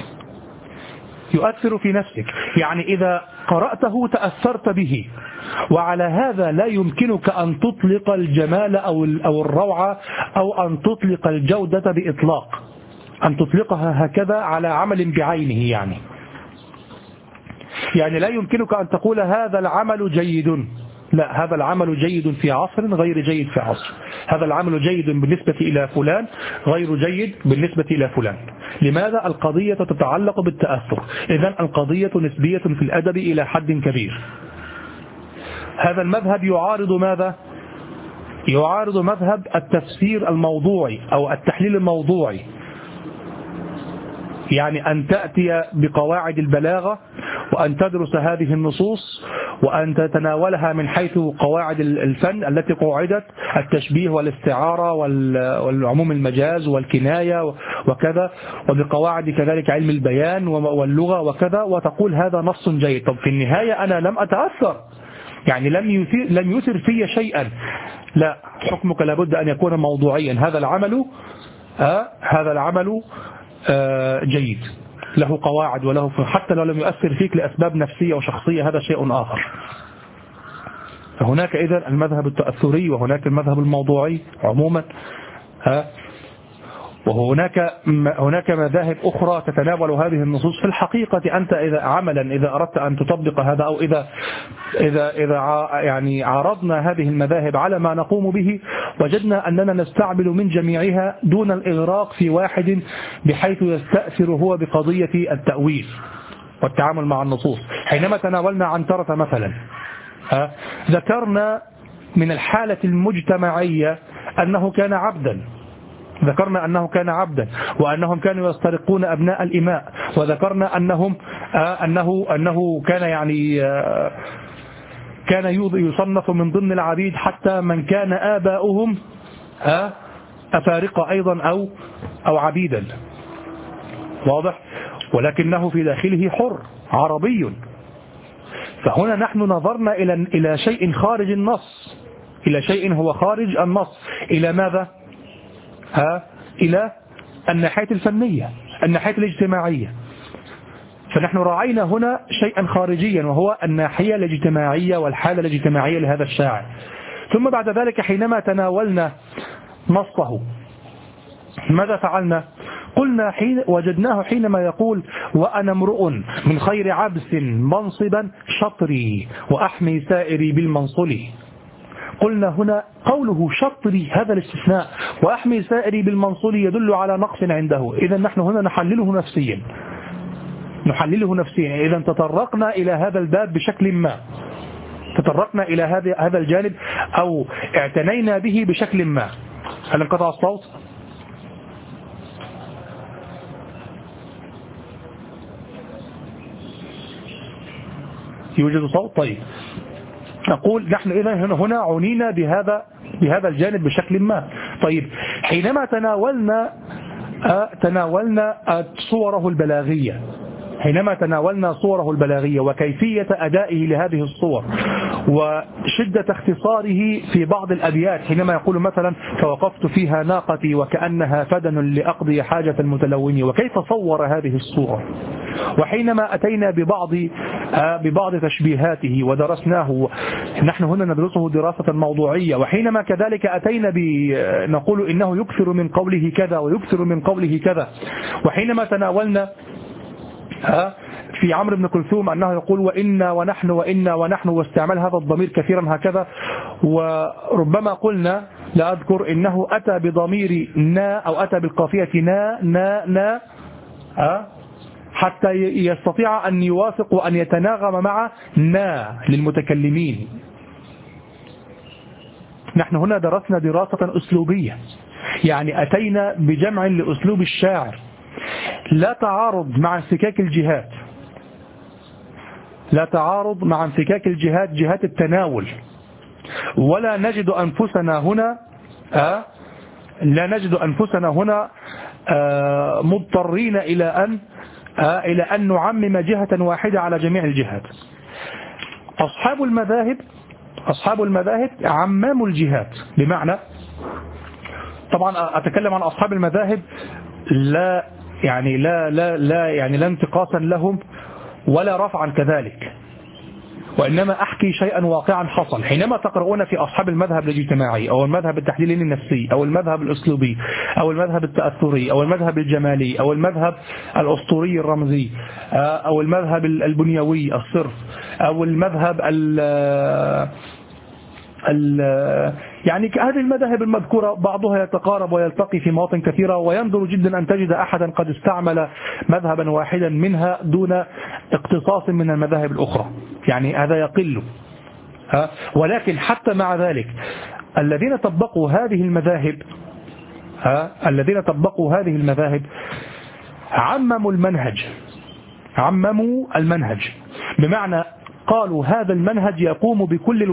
نفسك، يعني إذا قرأته تأثرت به، وعلى هذا لا يمكنك أن تطلق الجمال أو الروعة أو أن تطلق الجودة بإطلاق، أن تطلقها هكذا على عمل بعينه. يعني لا يمكنك أن تقول هذا العمل جيد، لا، هذا العمل جيد في عصر غير جيد في عصر، هذا العمل جيد بالنسبة إلى فلان غير جيد بالنسبة إلى فلان. لماذا؟ القضية تتعلق بالتأثر. إذن القضية نسبية في الأدب إلى حد كبير. هذا المذهب يعارض ماذا؟ يعارض مذهب التفسير الموضوعي أو التحليل الموضوعي، يعني أن تأتي بقواعد البلاغة وأن تدرس هذه النصوص وأن تتناولها من حيث قواعد الفن التي قوعدت، التشبيه والاستعارة والعموم المجاز والكناية وكذا، وبقواعد كذلك علم البيان واللغة وكذا، وتقول هذا نص جيد. طب في النهاية أنا لم أتأثر، يعني لم يثر في شيئا. لا، حكمك لابد أن يكون موضوعيا. هذا العمل جيد، له قواعد وله حتى لو لم يؤثر فيك لأسباب نفسية وشخصية، هذا شيء آخر. فهناك إذن المذهب التأثري، وهناك المذهب الموضوعي عموما، وهناك مذاهب أخرى تتناول هذه النصوص. في الحقيقة أنت إذا أردت أن تطبق هذا، أو إذا يعني عرضنا هذه المذاهب على ما نقوم به، وجدنا أننا نستعمل من جميعها دون الإغراق في واحد، بحيث يستأثر هو بقضية التأويل والتعامل مع النصوص. حينما تناولنا عنترة مثلا، ذكرنا من الحالة المجتمعية أنه كان عبدا، ذكرنا أنه كان عبدا، وأنهم كانوا يسترقون أبناء الإماء، وذكرنا أنه كان يعني كان يصنف من ضمن العبيد حتى من كان آباؤهم أفارقة أيضا أو عبيدا. واضح؟ ولكنه في داخله حر عربي. فهنا نحن نظرنا إلى شيء خارج النص، إلى شيء هو خارج النص. إلى ماذا؟ إلى الناحية الفنية، الناحية الاجتماعية. فنحن راعينا هنا شيئا خارجيا، وهو الناحية الاجتماعية والحالة الاجتماعية لهذا الشاعر. ثم بعد ذلك حينما تناولنا نصه ماذا فعلنا؟ قلنا وجدناه حينما يقول: وأنا امرؤ من خير عبس منصبا شطري وأحمي سائري بالمنصل. قلنا هنا قوله شطري هذا الاستثناء وأحمي سائري بالمنصل يدل على نقص عنده. إذا نحن هنا نحلله نفسيا، نحلله نفسيا. إذا تطرقنا إلى هذا الباب بشكل ما، تطرقنا إلى هذا الجانب أو اعتنينا به بشكل ما. هل انقطع الصوت؟ يوجد صوت؟ طيب. نقول نحن إذا هنا عنينا بهذا الجانب بشكل ما. طيب، حينما تناولنا صوره البلاغية، حينما تناولنا صوره البلاغية وكيفية أدائه لهذه الصور وشدة اختصاره في بعض الأبيات، حينما يقول مثلا: فوقفت فيها ناقتي وكأنها فدن لأقضي حاجة المتلون، وكيف صور هذه الصورة. وحينما أتينا ببعض تشبيهاته ودرسناه، نحن هنا ندرسه دراسة موضوعية. وحينما كذلك أتينا نقول إنه يكثر من قوله كذا ويكثر من قوله كذا. وحينما تناولنا في عمرو بن كلثوم أنه يقول: وإنا ونحن وإنا ونحن، واستعمال هذا الضمير كثيرا هكذا. وربما قلنا لا أذكر إنه أتى بضمير نا أو أتى بالقافية نا حتى يستطيع أن يوافق وأن يتناغم مع نا للمتكلمين. نحن هنا درسنا دراسة أسلوبية، يعني أتينا بجمع لأسلوب الشاعر لا تعارض مع انفكاك الجهات، لا تعارض مع انفكاك الجهات، جهات التناول. ولا نجد أنفسنا هنا لا نجد أنفسنا هنا مضطرين إلى أن نعمم جهة واحدة على جميع الجهات. أصحاب المذاهب عمموا الجهات، بمعنى، طبعا أتكلم عن أصحاب المذاهب لا انتقاصا لهم ولا رفعا كذلك، وإنما أحكي شيئا واقعا حصل. حينما تقرؤون في أصحاب المذهب الاجتماعي أو المذهب التحليلي النفسي أو المذهب الأسلوبي أو المذهب التأثري أو المذهب الجمالي أو المذهب الأسطوري الرمزي أو المذهب البنيوي الصرف أو المذهب يعني هذه المذاهب المذكورة بعضها يتقارب ويلتقي في مواطن كثيرة، ويندر جدا أن تجد أحدا قد استعمل مذهبا واحدا منها دون اقتصاص من المذاهب الأخرى، يعني هذا يقل. ولكن حتى مع ذلك الذين طبقوا هذه المذاهب عمموا المنهج، بمعنى قالوا هذا المنهج يقوم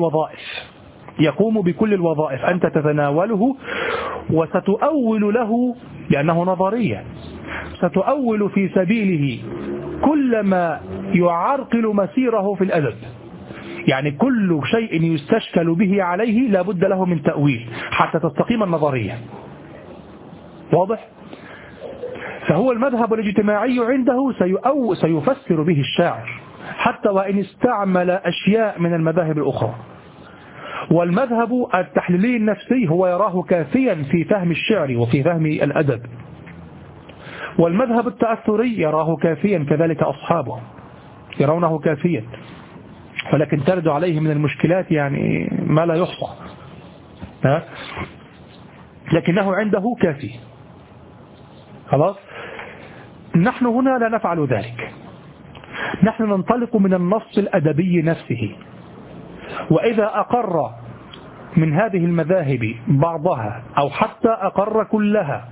بكل الوظائف، أنت تتناوله وستؤول له، لأنه نظرية، ستؤول في سبيله كل ما يعرقل مسيره في الأدب. يعني كل شيء يستشكل به عليه لا بد له من تأويل حتى تستقيم النظرية. واضح؟ فهو المذهب الاجتماعي عنده سيفسر به الشاعر حتى وإن استعمل أشياء من المذاهب الأخرى. والمذهب التحليلي النفسي هو يراه كافيا في فهم الشعر وفي فهم الأدب. والمذهب التأثري يراه كافيا، كذلك أصحابه يرونه كافيا، ولكن ترد عليه من المشكلات يعني ما لا يحصى، لكنه عنده كافي. خلاص، نحن هنا لا نفعل ذلك، نحن ننطلق من النص الأدبي نفسه. وإذا أقر من هذه المذاهب بعضها أو حتى أقر كلها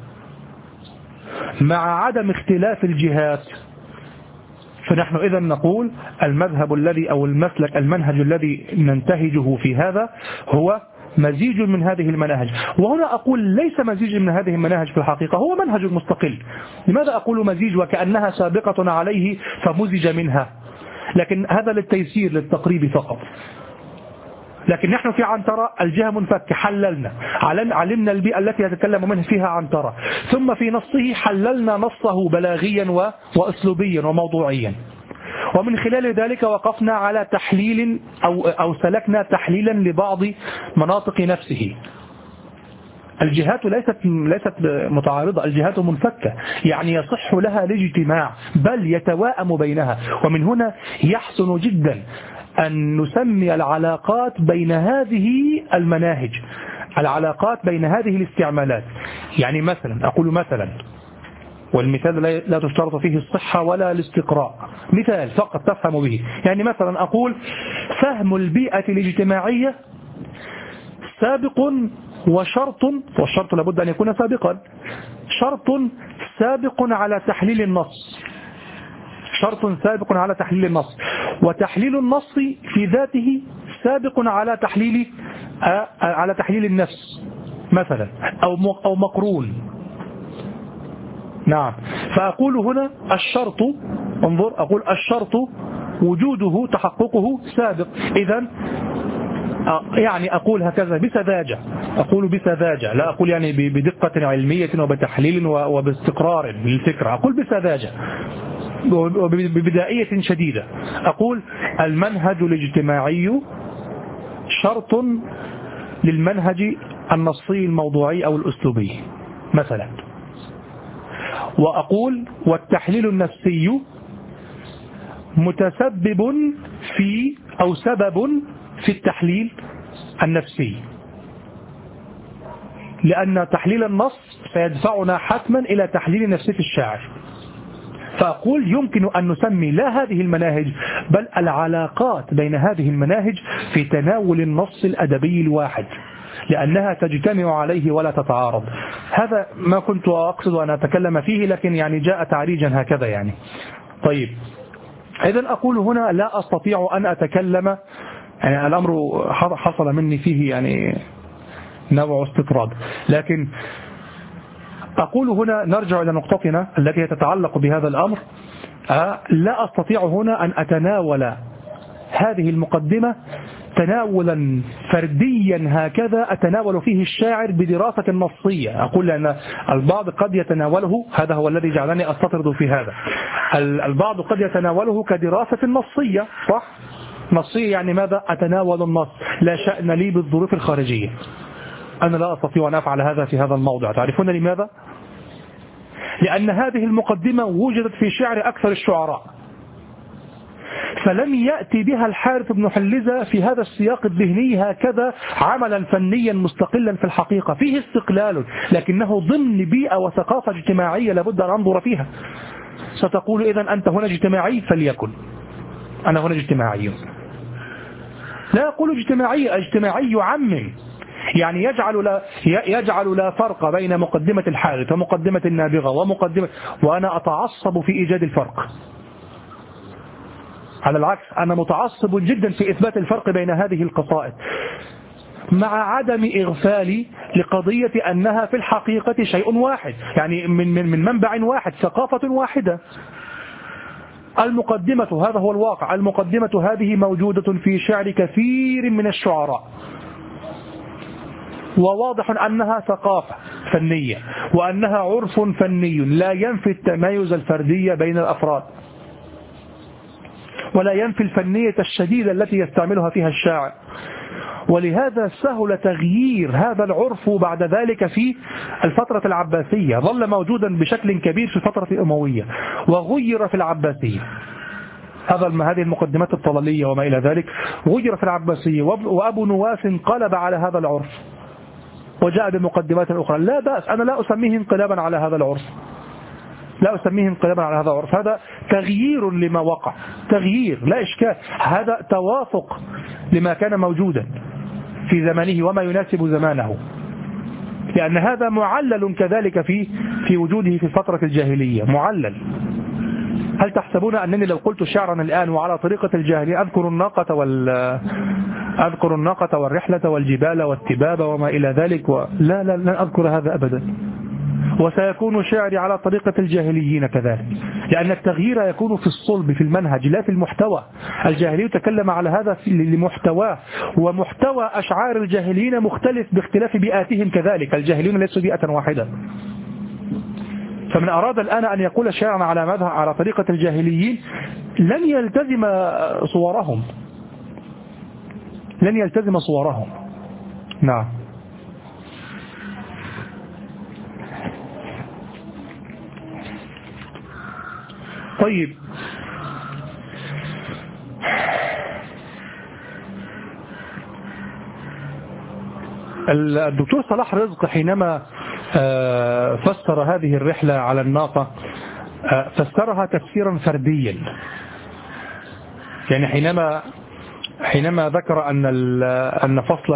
مع عدم اختلاف الجهات، فنحن إذا نقول المذهب الذي أو المنهج الذي ننتهجه في هذا هو مزيج من هذه المناهج. وهنا أقول ليس مزيج من هذه المناهج في الحقيقة، هو منهج مستقل. لماذا أقول مزيج وكأنها سابقة عليه فمزج منها؟ لكن هذا للتيسير للتقريب فقط. لكن نحن في عنترة الجهة منفكة، حللنا، علمنا البيئة التي يتكلم منها فيها عنترة، ثم في نصه حللنا نصه بلاغيا وأسلوبيا وموضوعيا، ومن خلال ذلك وقفنا على تحليل أو سلكنا تحليلا لبعض مناطق نفسه. الجهات ليست متعارضة، الجهات منفكة، يعني يصح لها الاجتماع بل يتواءم بينها. ومن هنا يحسن جدا أن نسمي العلاقات بين هذه المناهج، العلاقات بين هذه الاستعمالات. يعني مثلا أقول مثلا، والمثال لا تشترط فيه الصحة ولا الاستقراء، مثال فقط تفهم به. يعني مثلا أقول فهم البيئة الاجتماعية سابق وشرط، والشرط لابد أن يكون سابقا، شرط سابق على تحليل النص، شرط سابق على تحليل النص، وتحليل النص في ذاته سابق على تحليل النفس مثلا، أو مقرون. نعم. فأقول هنا الشرط، انظر، أقول الشرط وجوده تحققه سابق. إذن يعني أقول هكذا بسذاجة، أقول بسذاجة، لا أقول يعني بدقة علمية وبتحليل وباستقرار للفكرة، أقول بسذاجة وببدائية شديدة. أقول المنهج الاجتماعي شرط للمنهج النصي الموضوعي أو الأسلوبي مثلا. وأقول والتحليل النفسي متسبب في أو سبب في التحليل النفسي، لأن تحليل النص سيدفعنا حتما إلى تحليل نفسية الشاعر. فأقول يمكن أن نسمي لا هذه المناهج بل العلاقات بين هذه المناهج في تناول النص الأدبي الواحد، لأنها تجتمع عليه ولا تتعارض. هذا ما كنت أقصد أن أتكلم فيه، لكن يعني جاء تعريجا هكذا يعني. طيب، إذن أقول هنا لا أستطيع أن أتكلم، يعني الأمر حصل مني فيه يعني نوع استطراد، لكن أقول هنا نرجع إلى نقطتنا التي تتعلق بهذا الأمر. لا أستطيع هنا أن أتناول هذه المقدمة تناولا فرديا هكذا أتناول فيه الشاعر بدراسة نصية. أقول لأن البعض قد يتناوله، هذا هو الذي جعلني أستطرد في هذا، البعض قد يتناوله كدراسة نصية، صح؟ نصية يعني ماذا؟ أتناول النص، لا شأن لي بالظروف الخارجية. أنا لا أستطيع أن أفعل هذا في هذا الموضوع. تعرفون لماذا؟ لأن هذه المقدمة وجدت في شعر أكثر الشعراء، فلم يأتي بها الحارث بن حلزة في هذا السياق الذهني هكذا عملا فنيا مستقلا في الحقيقة، فيه استقلال، لكنه ضمن بيئة وثقافة اجتماعية لابد أن أنظر فيها. ستقول إذن أنت هنا اجتماعي، فليكن أنا هنا اجتماعي. لا أقول اجتماعي يعمم، يعني يجعل لا فرق بين مقدمة الحارث ومقدمة النابغة وأنا أتعصب في إيجاد الفرق. على العكس، أنا متعصب جدا في إثبات الفرق بين هذه القصائد، مع عدم إغفالي لقضية أنها في الحقيقة شيء واحد، يعني من منبع واحد، ثقافة واحدة. المقدمة، هذا هو الواقع، المقدمة هذه موجودة في شعر كثير من الشعراء، وواضح أنها ثقافة فنية وأنها عرف فني لا ينفي التمايز الفردي بين الأفراد، ولا ينفي الفنية الشديدة التي يستعملها فيها الشاعر. ولهذا سهل تغيير هذا العرف بعد ذلك في الفترة العباسية، ظل موجودا بشكل كبير في الفترة الأموية وغير في العباسية. هذه المقدمات الطلالية وما إلى ذلك غير في العباسية، وأبو نواس انقلب على هذا العرف وجاء بمقدمات أخرى. لا بأس، أنا لا أسميه انقلابا على هذا العرف، لا أسميه انقلابا على هذا العرف، هذا تغيير لما وقع، تغيير لا إشكال، هذا توافق لما كان موجودا في زمانه وما يناسب زمانه، لأن هذا معلل كذلك في وجوده في فترة الجاهلية، معلل. هل تحسبون أنني لو قلت شعرا الآن وعلى طريقة الجاهلية أذكر الناقة أذكر الناقة والرحلة والجبال والتباب وما إلى ذلك لا لن أذكر هذا أبدا. وسيكون شعري على طريقة الجاهليين كذلك، لأن التغيير يكون في الصلب في المنهج لا في المحتوى. الجاهلي تكلم على هذا لمحتواه، ومحتوى أشعار الجاهليين مختلف باختلاف بيئاتهم كذلك، الجاهليون ليسوا بيئة واحدة. فمن أراد الآن أن يقول شعرا على طريقة الجاهليين لن يلتزم صورهم. نعم. طيب، الدكتور صلاح رزق حينما فسر هذه الرحلة على الناقة فسرها تفسيرا فرديا. يعني حينما ذكر أن فصل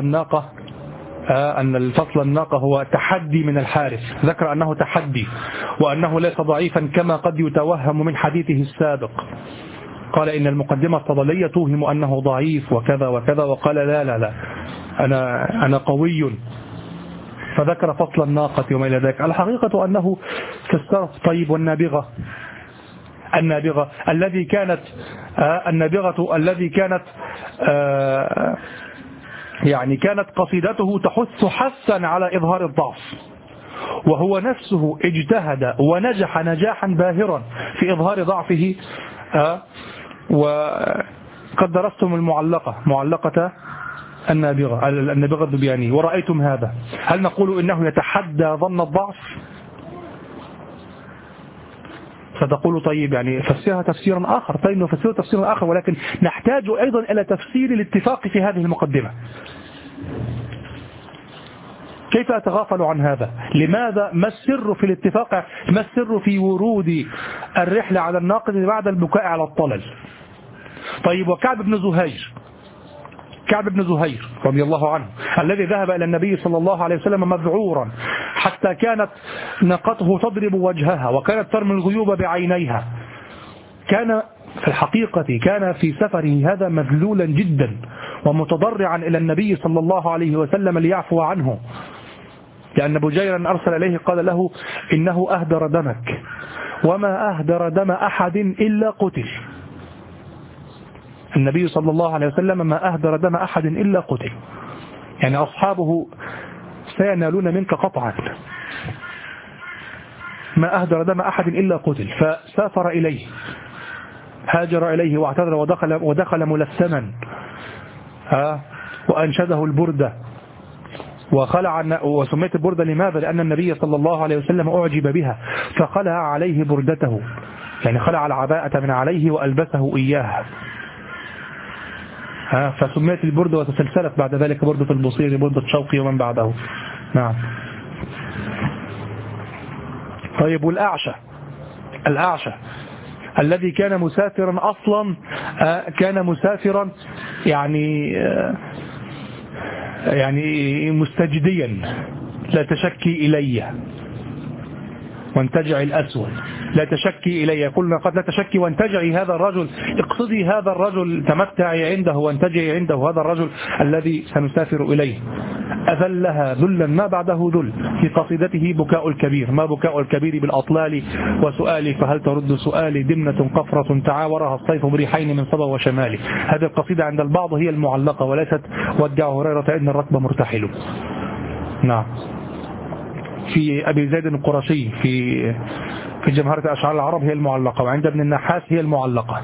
الناقة هو تحدي من الحارث، ذكر أنه تحدي وأنه ليس ضعيفا كما قد يتوهم من حديثه السابق. قال إن المقدمة الصدلية توهم أنه ضعيف وكذا وكذا، وقال لا أنا قوي، فذكر فصل الناقة وما إلى ذلك. الحقيقة أنه فسر. طيب، والنابغة الذي كانت يعني كانت قصيدته تحث حثا على إظهار الضعف، وهو نفسه اجتهد ونجح نجاحا باهرا في إظهار ضعفه. وقد درستم معلقة النابغة الذبياني ورأيتم هذا. هل نقول إنه يتحدى ظن الضعف؟ فتقول طيب يعني فسرها تفسيرا آخر. طيب نفسرها تفسيرا آخر، ولكن نحتاج أيضا إلى تفسير الاتفاق في هذه المقدمة. كيف أتغافل عن هذا؟ لماذا؟ ما السر في الاتفاق؟ ما السر في ورود الرحلة على الناقة بعد البكاء على الطلل؟ طيب، وكعب بن زهير رضي الله عنه الذي ذهب إلى النبي صلى الله عليه وسلم مذعورا حتى كانت ناقته تضرب وجهها وكانت ترمي الغيوب بعينيها، كان في الحقيقة في سفره هذا مذلولا جدا ومتضرعا إلى النبي صلى الله عليه وسلم ليعفو عنه، لأن بجيرا أرسل إليه قال له إنه أهدر دمك، وما أهدر دم أحد إلا قتل. النبي صلى الله عليه وسلم ما أهدر دم أحد إلا قتل، يعني أصحابه سينالون منك قطعا. ما أهدر دم أحد إلا قتل. فسافر إليه، هاجر إليه واعتذر ودخل ملثما وأنشده البردة وخلع. وسميت البردة لماذا؟ لأن النبي صلى الله عليه وسلم أعجب بها فخلع عليه بردته، يعني خلع العباءة من عليه وألبسه إياها. فسميت البردة وتسلسلت بعد ذلك بردة البصير، بردة شوقي ومن بعده. نعم. طيب، الأعشى الذي كان مسافرا أصلا، كان مسافرا يعني مستجديا، لا تشكي إلي وانتجعي الأسود، لا تشكي إلي، قلنا قد لا تشكي وانتجعي هذا الرجل، اقصدي هذا الرجل، تمتعي عنده وانتجعي عنده، هذا الرجل الذي سنسافر إليه. أذلها ذلا ما بعده ذل. في قصيدته بكاء الكبير، ما بكاء الكبير بالأطلال وسؤالي فهل ترد سؤالي، دمنة قفرة تعاورها الصيف بريحين من صبا وشمالي. هذه القصيدة عند البعض هي المعلقة وليست ودع هريرة إن الركب مرتحل. نعم. في أبي زيد القرشي في جمهرة أشعار العرب هي المعلقة، وعند ابن النحاس هي المعلقة.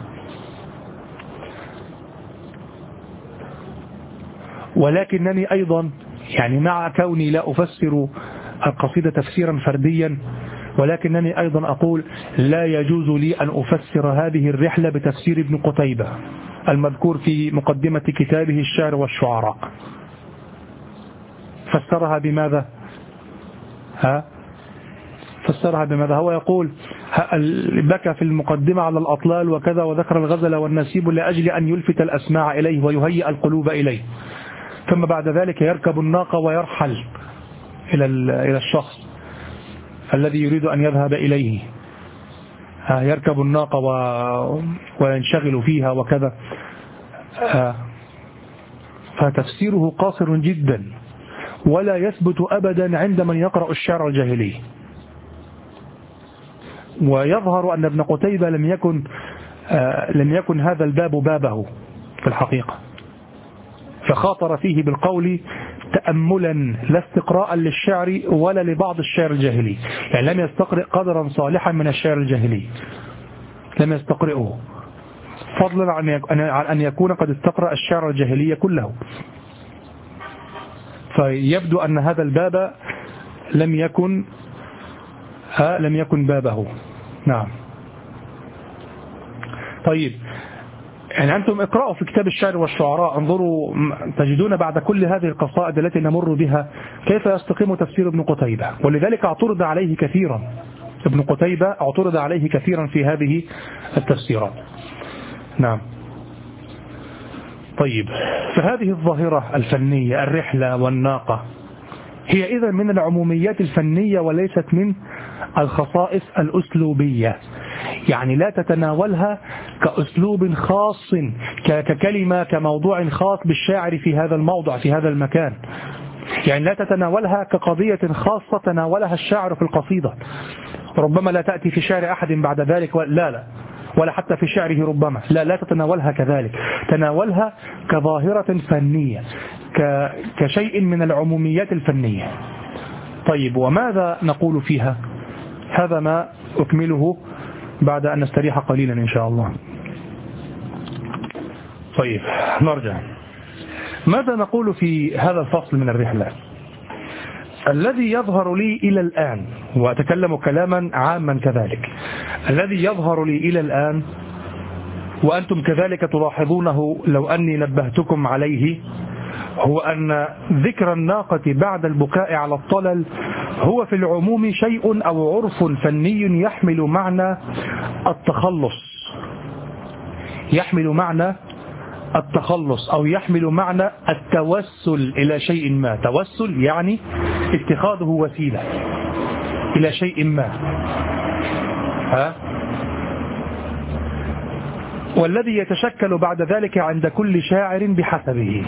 ولكنني أيضا يعني مع كوني لا أفسر القصيدة تفسيرا فرديا، ولكنني أيضا أقول لا يجوز لي أن أفسر هذه الرحلة بتفسير ابن قتيبة المذكور في مقدمة كتابه الشعر والشعراء. فسرها بماذا؟ فسرها بماذا؟ هو يقول بكى في المقدمة على الأطلال وكذا، وذكر الغزل والنسيب لأجل أن يلفت الأسماع إليه ويهيئ القلوب إليه، ثم بعد ذلك يركب الناقة ويرحل إلى الشخص الذي يريد أن يذهب إليه، يركب الناقة وينشغل فيها وكذا. فتفسيره قاصر جدا ولا يثبت أبدا عند من يقرأ الشعر الجاهلي. ويظهر أن ابن قتيبة لم يكن هذا الباب بابه في الحقيقة، فخاطر فيه بالقول تأملا لا استقراء للشعر ولا لبعض الشعر الجاهلي، يعني لم يستقرئ قدرا صالحا من الشعر الجاهلي، لم يستقرئه، فضلا عن أن يكون قد استقرأ الشعر الجاهلي كله. فيبدو أن هذا الباب لم يكن بابه. نعم. طيب، يعني أنتم اقرأوا في كتاب الشعر والشعراء، انظروا تجدون بعد كل هذه القصائد التي نمر بها كيف يستقيم تفسير ابن قتيبة، ولذلك اعترض عليه كثيرا. ابن قتيبة اعترض عليه كثيرا في هذه التفسيرات. نعم. طيب، فهذه الظاهرة الفنية الرحلة والناقة هي إذن من العموميات الفنية وليست من الخصائص الأسلوبية، يعني لا تتناولها كأسلوب خاص ككلمة كموضوع خاص بالشاعر في هذا الموضع في هذا المكان، يعني لا تتناولها كقضية خاصة تناولها الشاعر في القصيدة، ربما لا تأتي في شعر أحد بعد ذلك، لا ولا حتى في شعره ربما، لا تتناولها كذلك، تناولها كظاهرة فنية، كشيء من العموميات الفنية. طيب، وماذا نقول فيها؟ هذا ما أكمله بعد أن نستريح قليلا إن شاء الله. طيب، نرجع. ماذا نقول في هذا الفصل من الرحلة؟ الذي يظهر لي إلى الآن، وأتكلم كلاما عاما كذلك، الذي يظهر لي إلى الآن وأنتم كذلك تلاحظونه لو أني نبهتكم عليه، هو أن ذكر الناقة بعد البكاء على الطلل هو في العموم شيء أو عرف فني يحمل معنى التخلص، يحمل معنى التخلص أو يحمل معنى التوسل إلى شيء ما. توسل يعني اتخاذه وسيلة إلى شيء ما. والذي يتشكل بعد ذلك عند كل شاعر بحسبه.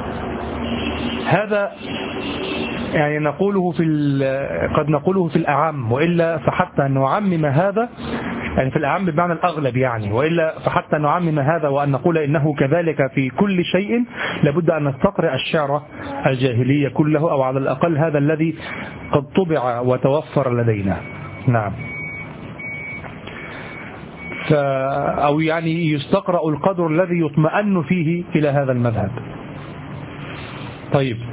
هذا يعني نقوله قد نقوله في الأعم، وإلا فحتى أن نعمم هذا، يعني في الأعم بمعنى الأغلب يعني، وإلا فحتى نعمم هذا وأن نقول إنه كذلك في كل شيء لابد أن نستقرأ الشعر الجاهلية كله، أو على الأقل هذا الذي قد طبع وتوفر لدينا. نعم. أو يعني يستقرأ القدر الذي يطمئن فيه إلى هذا المذهب. طيب،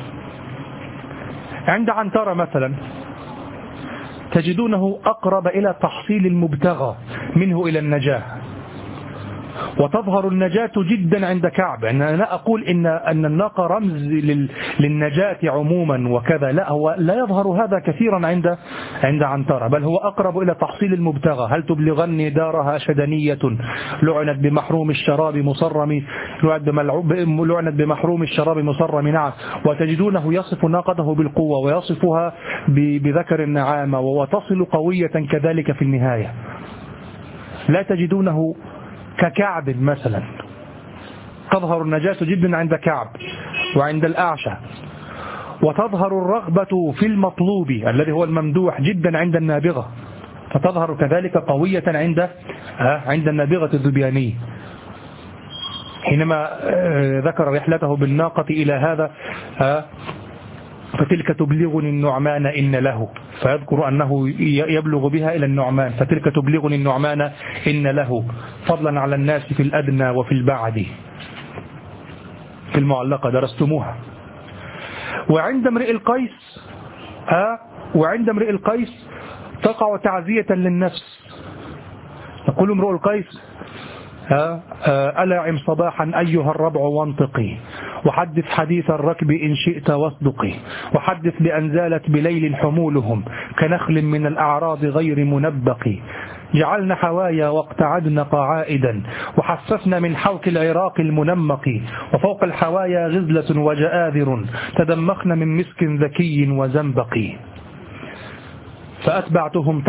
عند عنترة مثلا تجدونه أقرب إلى تحصيل المبتغى منه إلى النجاة، وتظهر النجاة جدا عند كعب. أنا لا أقول أن الناقة رمز للنجاة عموما وكذا، لا، هو لا يظهر هذا كثيرا عند عنترة، بل هو أقرب إلى تحصيل المبتغى. هل تبلغني دارها شدنية لعنت بمحروم الشراب مصرم، لعنت بمحروم الشراب مصرم. نعم. وتجدونه يصف ناقته بالقوة ويصفها بذكر النعامة، وتصل قوية كذلك في النهاية. لا تجدونه ككعب مثلا، تظهر النجاة جدا عند كعب وعند الأعشى، وتظهر الرغبة في المطلوب الذي هو الممدوح جدا عند النابغة، فتظهر كذلك قوية عند النابغة الذبياني حينما ذكر رحلته بالناقة إلى هذا، فتلك تبلغني النعمان إن له، فيذكر أنه يبلغ بها إلى النعمان، فتلك تبلغني النعمان إن له، فضلا على الناس في الأدنى وفي البعد. في المعلقة درستموها. وعند امرئ القيس تقع تعزية للنفس، يقول امرؤ القيس: ألاعم صباحا أيها الربع وانطقي، وحدث حديث الركب إن شئت واصدقي، وحدث بأن زالت بليل حمولهم كنخل من الأعراض غير منبق، جعلنا حوايا واقتعدنا قعائدا، وحففنا من حوك العراق المنمق، وفوق الحوايا غزلة وجآذر، تدمخن من مسك ذكي وزنبق. فأتبعتهم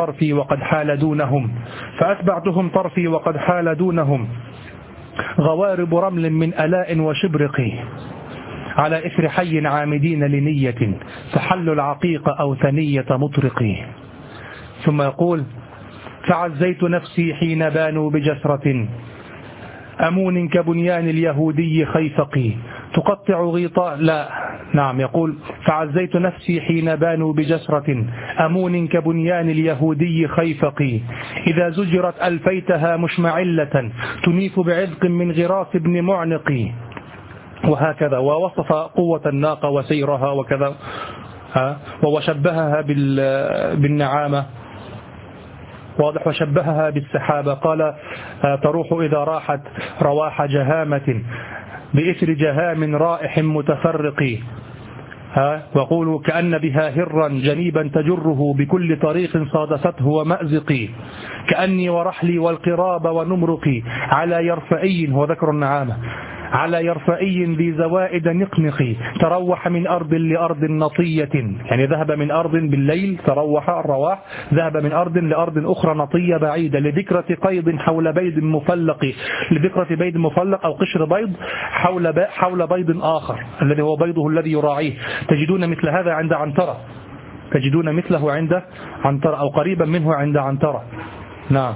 طرفي وقد حال دونهم غوارب رمل من ألاء وشبرق، على إثر حي عامدين لنية فحلوا العقيق أو ثنية مطرقي. ثم يقول فعزيت نفسي حين بانوا بجسرة أمون كبنيان اليهودي خيفقي تقطع غيطاء لا نعم يقول فعزيت نفسي حين بانوا بجسرة أمون كبنيان اليهودي خيفقي إذا زجرت ألفيتها مشمعلة تنيف بعذق من غراس ابن معلقي. وهكذا ووصف قوة الناقة وسيرها وكذا وشبهها بالنعامة واضح وشبهها بالسحابة. قال تروح إذا راحت رواح جهامة بإثر جهام رائح متفرق وقولوا كأن بها هرا جنيبا تجره بكل طريق صادفته ومأزق كأني ورحلي والقراب ونمرقي على يرفئي هو ذكر النعامة على يرفئي ذي زوائد نقنقي تروح من أرض لأرض نطية يعني ذهب من أرض بالليل تروح الرواح ذهب من أرض لأرض أخرى نطية بعيدة لذكرة قيض حول بيض مفلق لذكرة بيض مفلق أو قشر بيض حول بيض آخر الذي هو بيضه الذي يراعيه. تجدون مثل هذا عند عنترة تجدون مثله عند عنترة أو قريبا منه عند عنترة. نعم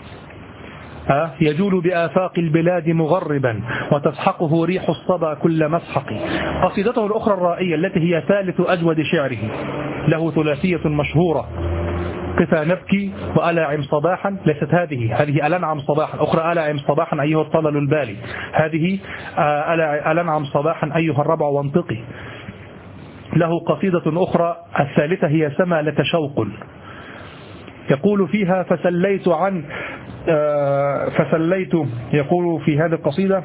يجول بآفاق البلاد مغربا وتسحقه ريح الصبا كل مسحق. قصيدته الأخرى الرائية التي هي ثالث أجود شعره له ثلاثية مشهورة قفا نبكي وألعم صباحا ليست هذه ألنعم صباحا أخرى ألعم صباحا أيها الطلل البالي هذه ألنعم صباحا أيها الربع وانطقي. له قصيدة أخرى الثالثة هي سما لتشوق يقول فيها فسليت يقول في هذه القصيدة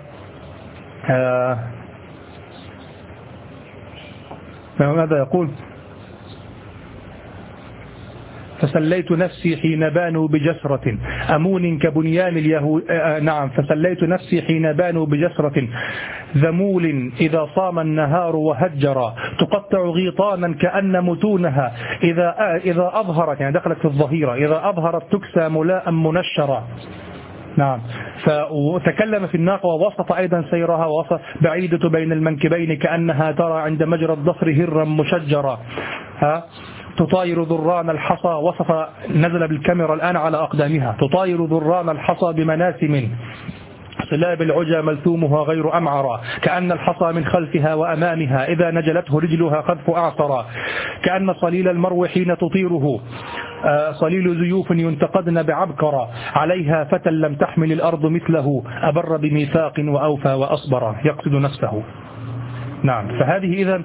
ماذا يقول فسليت نفسي حين بانوا بجسرة أمون كبنيان اليهود نعم فسليت نفسي حين بانوا بجسرة ذمول إذا صام النهار وهجر تقطع غيطانا كأن متونها إذا أظهرت يعني دخلت في الظهيرة إذا أظهرت تكسى ملاء منشرا. نعم فتكلم في الناقة ووصف أيضا سيرها ووصف بعيدة بين المنكبين كأنها ترى عند مجرى الضفر هرا مشجرا تطاير ذران الحصى وصف نزل بالكاميرا الآن على أقدامها تطاير ذران الحصى بمناسم صلاب العجى ملثومها غير أمعرا كأن الحصى من خلفها وأمامها إذا نجلته رجلها خذف أعصرا كأن صليل المرو حين تطيره صليل زيوف ينتقدن بعبكرا عليها فتى لم تحمل الأرض مثله أبر بميثاق وأوفى وأصبر يقصد نفسه. نعم فهذه إذن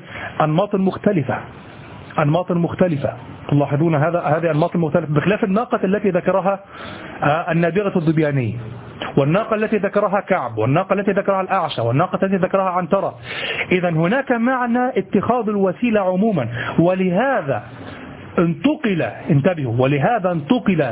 أنماط مختلفة تلاحظون هذه أنماط مختلفة بخلاف الناقة التي ذكرها النابغة الظبياني والناقة التي ذكرها كعب والناقة التي ذكرها الأعشى والناقة التي ذكرها عنترة. إذن هناك معنى اتخاذ الوسيلة عموما ولهذا انتقل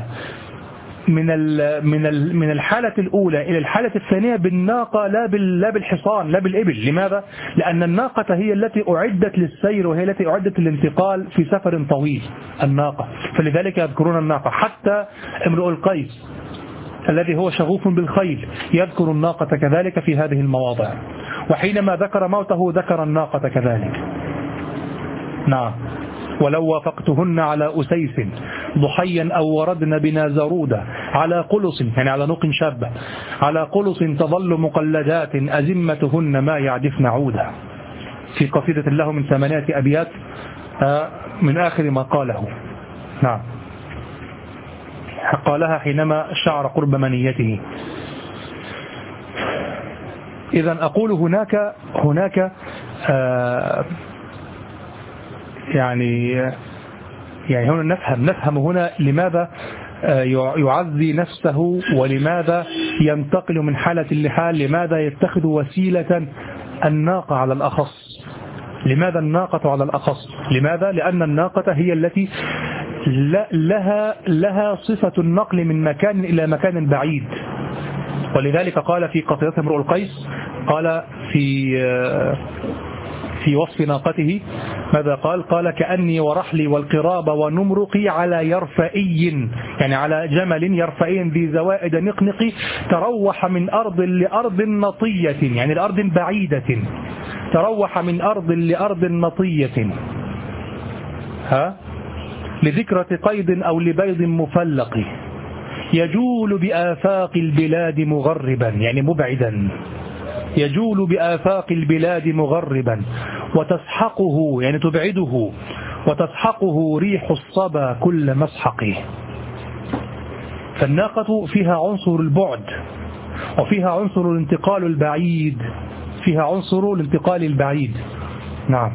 من الحالة الأولى إلى الحالة الثانية بالناقة لا بالحصان لا بالإبل. لماذا؟ لأن الناقة هي التي أعدت للسير وهي التي أعدت للانتقال في سفر طويل الناقة فلذلك يذكرون الناقة. حتى امرؤ القيس الذي هو شغوف بالخيل يذكر الناقة كذلك في هذه المواضع وحينما ذكر موته ذكر الناقة كذلك. نعم ولو وافقتهن على أسيس ضحيا أو وردن بنا زرودة على قلص يعني على نوق شابة على قلص تظل مقلدات أزمتهن ما يعدفن عودا في قصيدة له من 8 أبيات من آخر ما قاله. نعم قالها حينما شعر قرب منيته. إذن أقول هناك يعني هنا نفهم هنا لماذا يعزي نفسه ولماذا ينتقل من حالة لحال لماذا يتخذ وسيلة الناقة على الأخص. لماذا الناقة على الأخص؟ لماذا؟ لأن الناقة هي التي لها صفة النقل من مكان إلى مكان بعيد ولذلك قال في قصيدة امرؤ القيس قال في وصف ناقته ماذا قال كأني ورحلي والقراب ونمرقي على يرفئي يعني على جمل يرفئي ذي زوائد نقنقي تروح من أرض لأرض نطية يعني لأرض بعيدة تروح من أرض لأرض مطية لذكرة قيد أو لبيض مفلق يجول بآفاق البلاد مغربا، يعني مبعدا، يجول بآفاق البلاد مغربا وتسحقه، يعني تبعده، وتسحقه ريح الصبا كل مسحقه. فالناقة فيها عنصر البعد، وفيها عنصر الانتقال البعيد، فيها عنصر الانتقال البعيد. نعم،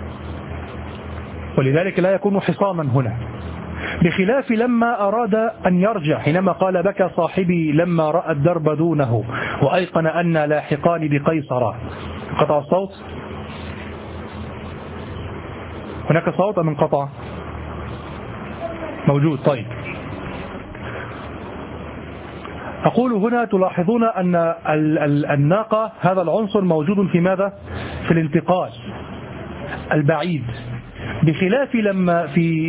ولذلك لا يكون حصاما هنا، بخلاف لما أراد أن يرجع حينما قال بكى صاحبي لما رأى الدرب دونه وأيقن أن لاحقان بقيصر. قطع الصوت؟ هناك صوت أم انقطع؟ موجود. طيب، أقول هنا تلاحظون أن الناقة هذا العنصر موجود في ماذا؟ في الانتقال البعيد، بخلاف لما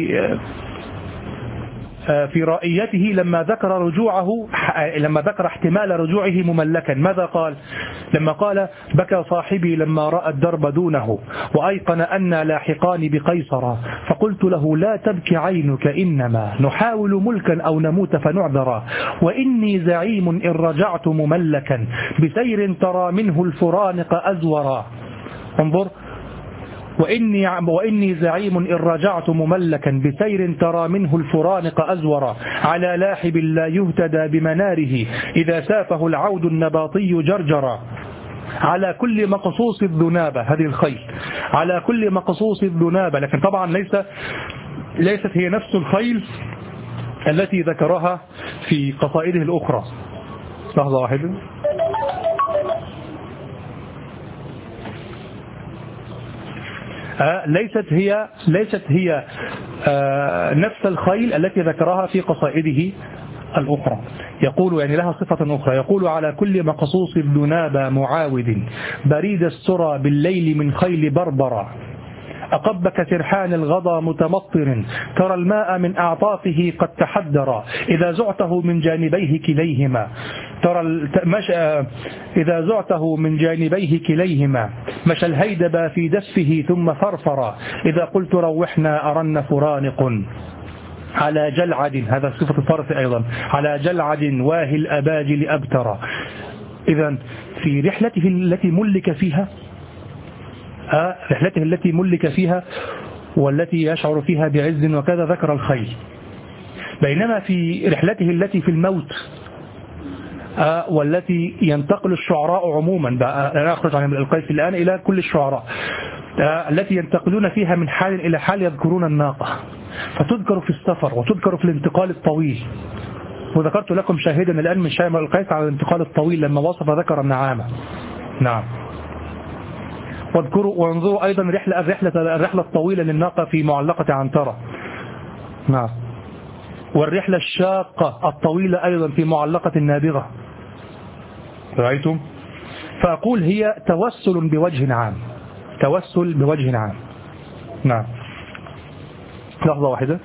في رائيته لما ذكر رجوعه، لما ذكر احتمال رجوعه مملكا. ماذا قال؟ لما قال بكى صاحبي لما رأى الدرب دونه وأيقن أن لاحقان بقيصر فقلت له لا تبكي عينك إنما نحاول ملكا أو نموت فنعذرا وإني زعيم إن رجعت مملكا بسير ترى منه الفرانق أزورا. انظر، وإني زعيم إن رجعت مملكا بسير ترى منه الفرانق أزورا على لاحب لا يهتدى بمناره إذا سافه العود النباطي جرجرا على كل مقصوص الذنابة. هذه الخيل على كل مقصوص الذنابة، لكن طبعا ليست هي نفس الخيل التي ذكرها في قصائده الأخرى. لحظة واحدة. ليست هي نفس الخيل التي ذكرها في قصائده الأخرى. يقول يعني لها صفة أخرى، يقول على كل مقصوص الذنابة معاود بريد السرى بالليل من خيل بربرة أقبك سرحان الغضا متمطر ترى الماء من أعطافه قد تحدر إذا زعته من جانبيه كليهما إذا زعته من جانبيه كليهما مشى الهيدبا في دسفه ثم فرفر إذا قلت روحنا أرن فرانق على جلعد. هذا صفة الفرس أيضا، على جلعد واهي الأباجل أبتر. إذن في رحلته التي ملك فيها رحلته التي ملك فيها والتي يشعر فيها بعز وكذا ذكر الخيل، بينما في رحلته التي في الموت والتي ينتقل الشعراء عموما، لا أخرج عن القيس الآن إلى كل الشعراء التي ينتقلون فيها من حال إلى حال يذكرون الناقة، فتذكر في السفر وتذكر في الانتقال الطويل. وذكرت لكم شاهدا الآن من شاعر القيس على الانتقال الطويل لما وصف ذكر النعامة. نعم، واذكروا وانظروا أيضا الرحلة الطويلة للناقة في معلقة عنترة. نعم، والرحلة الشاقة الطويلة أيضا في معلقة النابغة. رأيتم؟ فأقول هي توسل بوجه عام، توسل بوجه عام. نعم، لحظة واحدة.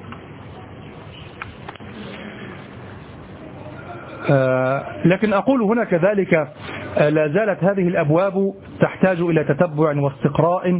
لكن أقول هنا كذلك لا زالت هذه الأبواب تحتاج إلى تتبع واستقراء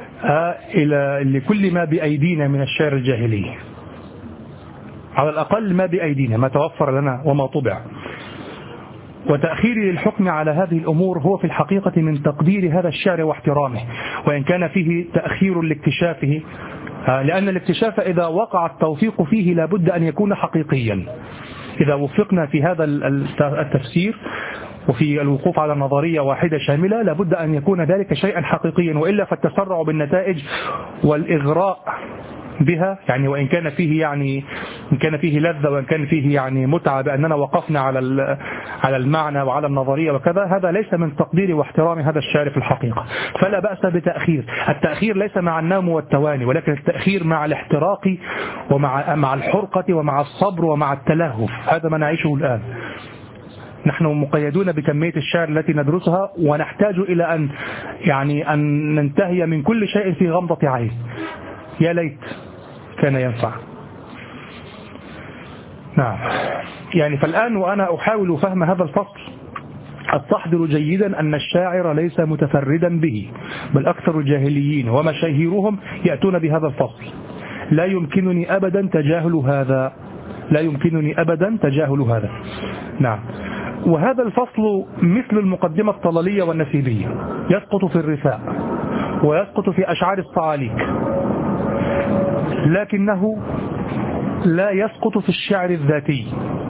لكل ما بأيدينا من الشعر الجاهلي، على الأقل ما بأيدينا، ما توفر لنا وما طبع. وتأخيري للحكم على هذه الأمور هو في الحقيقة من تقدير هذا الشعر واحترامه، وإن كان فيه تأخير لاكتشافه، لأن الاكتشاف إذا وقع التوفيق فيه لابد أن يكون حقيقيا. إذا وفقنا في هذا التفسير وفي الوقوف على نظرية واحدة شاملة لابد أن يكون ذلك شيئا حقيقيا، وإلا فالتسرع بالنتائج والإغراء بها، يعني وإن كان فيه لذة وإن كان فيه يعني متعة بأننا وقفنا على المعنى وعلى النظرية وكذا، هذا ليس من تقدير واحترام هذا الشعر في الحقيقة. فلا بأس بتأخير، التأخير ليس مع النوم والتواني، ولكن التأخير مع الاحتراق ومع الحرقة ومع الصبر ومع التلهف. هذا ما نعيشه الآن. نحن مقيدون بكمية الشعر التي ندرسها، ونحتاج إلى أن ننتهي من كل شيء في غمضة عين. يا ليت كان ينفع. نعم، يعني فالآن وأنا أحاول فهم هذا الفصل أستحضر جيدا أن الشاعر ليس متفردا به، بل أكثر الجاهليين ومشاهيرهم يأتون بهذا الفصل. لا يمكنني أبدا تجاهل هذا، لا يمكنني أبدا تجاهل هذا. نعم. وهذا الفصل مثل المقدمة الطلالية والنسيبية، يسقط في الرثاء ويسقط في أشعار الصعاليك، لكنه لا يسقط في الشعر الذاتي،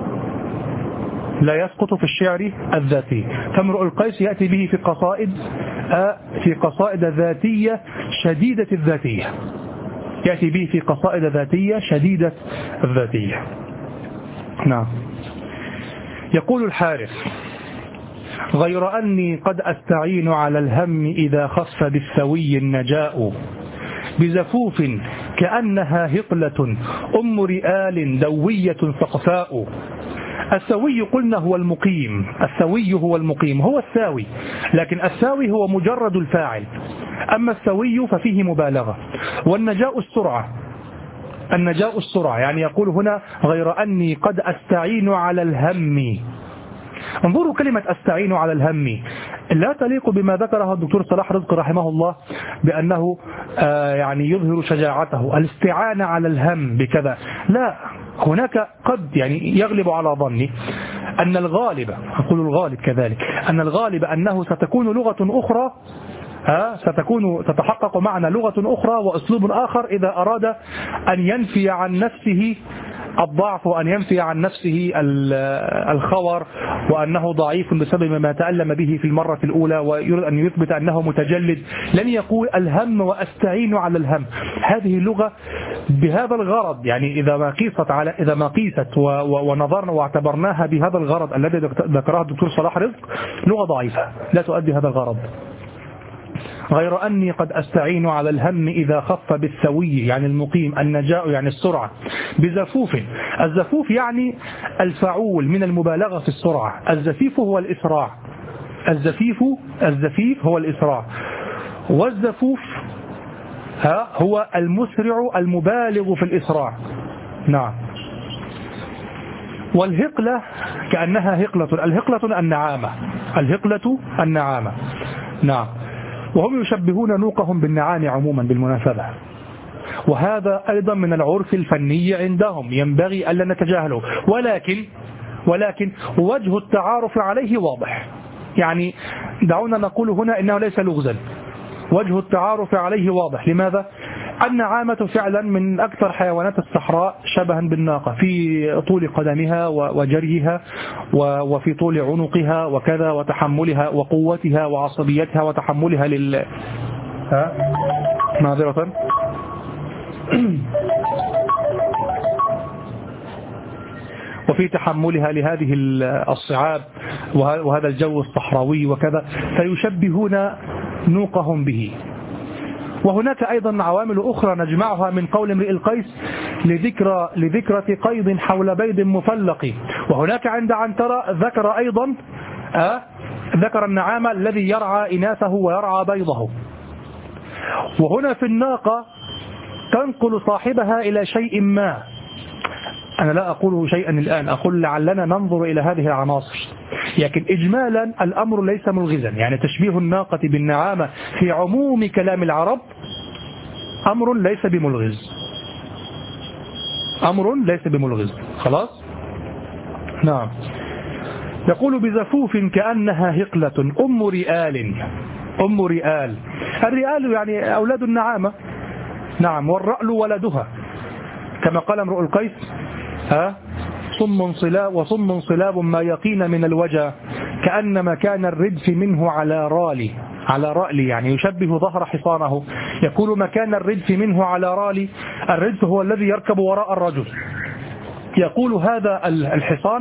لا يسقط في الشعر الذاتي. فامرؤ القيس يأتي به في قصائد ذاتية شديدة الذاتية، يأتي به في قصائد ذاتية شديدة الذاتية. نعم. يقول الحارث: غير أني قد أستعين على الهم إذا خف بالسوي النجاء، بزفوف كأنها هقلة أم رئال دوية سقفاء. السوي قلنا هو المقيم، السوي هو المقيم، هو الساوي، لكن الساوي هو مجرد الفاعل، أما السوي ففيه مبالغة. والنجاء السرعة، النجاء السرعة، يعني يقول هنا غير أني قد أستعين على الهم. انظروا كلمة أستعين على الهم لا تليق بما ذكره الدكتور صلاح رزق رحمه الله بأنه يعني يظهر شجاعته، الاستعانة على الهم بكذا، لا، هناك قد يعني يغلب على ظني أن الغالب، أقول الغالب كذلك، أن الغالب أنه ستكون لغة أخرى، تتحقق معنا لغة أخرى وأسلوب آخر إذا أراد أن ينفي عن نفسه الضعف، وأن ينفي عن نفسه الخور، وأنه ضعيف بسبب ما تألم به في المرة الأولى، ويريد أن يثبت أنه متجلد. لن يقول الهم وأستعين على الهم. هذه اللغة بهذا الغرض، يعني إذا ما قيست ونظرنا واعتبرناها بهذا الغرض الذي ذكره الدكتور صلاح رزق، لغة ضعيفة لا تؤدي هذا الغرض. غير أني قد أستعين على الهم إذا خف بالسوي، يعني المقيم، النجاء يعني السرعة، بزفوف. الزفوف يعني الفعول من المبالغة في السرعة، الزفيف هو الإسراع، الزفيف هو الإسراع، والزفوف هو المسرع المبالغ في الإسراع. نعم. والهقلة كأنها هقلة، الهقلة النعامة، الهقلة النعامة. نعم. وهم يشبهون نوقهم بالنعام عموما بالمناسبة، وهذا أيضا من العرف الفني عندهم ينبغي ألا نتجاهله، ولكن وجه التعارف عليه واضح. يعني دعونا نقول هنا إنه ليس لغزا، وجه التعارف عليه واضح. لماذا؟ النعامة فعلا من أكثر حيوانات الصحراء شبها بالناقة في طول قدمها وجريها وفي طول عنقها وكذا، وتحملها وقوتها وعصبيتها وتحملها معذرة وفي تحملها لهذه الصعاب وهذا الجو الصحراوي وكذا، فيشبهون نوقهم به. وهناك أيضا عوامل أخرى نجمعها من قول امرئ القيس لذكرة قيض حول بيض مفلق. وهناك عند عنترة ذكر أيضا ذكر النعامة الذي يرعى إناثه ويرعى بيضه. وهنا في الناقة تنقل صاحبها إلى شيء ما، أنا لا أقول شيئا الآن، أقول لعلنا ننظر إلى هذه العناصر، لكن إجمالا الأمر ليس ملغزا. يعني تشبيه الناقة بالنعامة في عموم كلام العرب أمر ليس بملغز، أمر ليس بملغز. خلاص. نعم. يقول بزفوف كأنها هقلة أم رئال، أم رئال، الرئال يعني أولاد النعامة. نعم. والرأل ولدها كما قال امرؤ القيس صم صلاب ما يقين من الوجى، كأن مكان الردف منه على رألي، يعني يشبه ظهر حصانه. يقول مكان الردف منه على رألي، الردف هو الذي يركب وراء الرجل. يقول هذا الحصان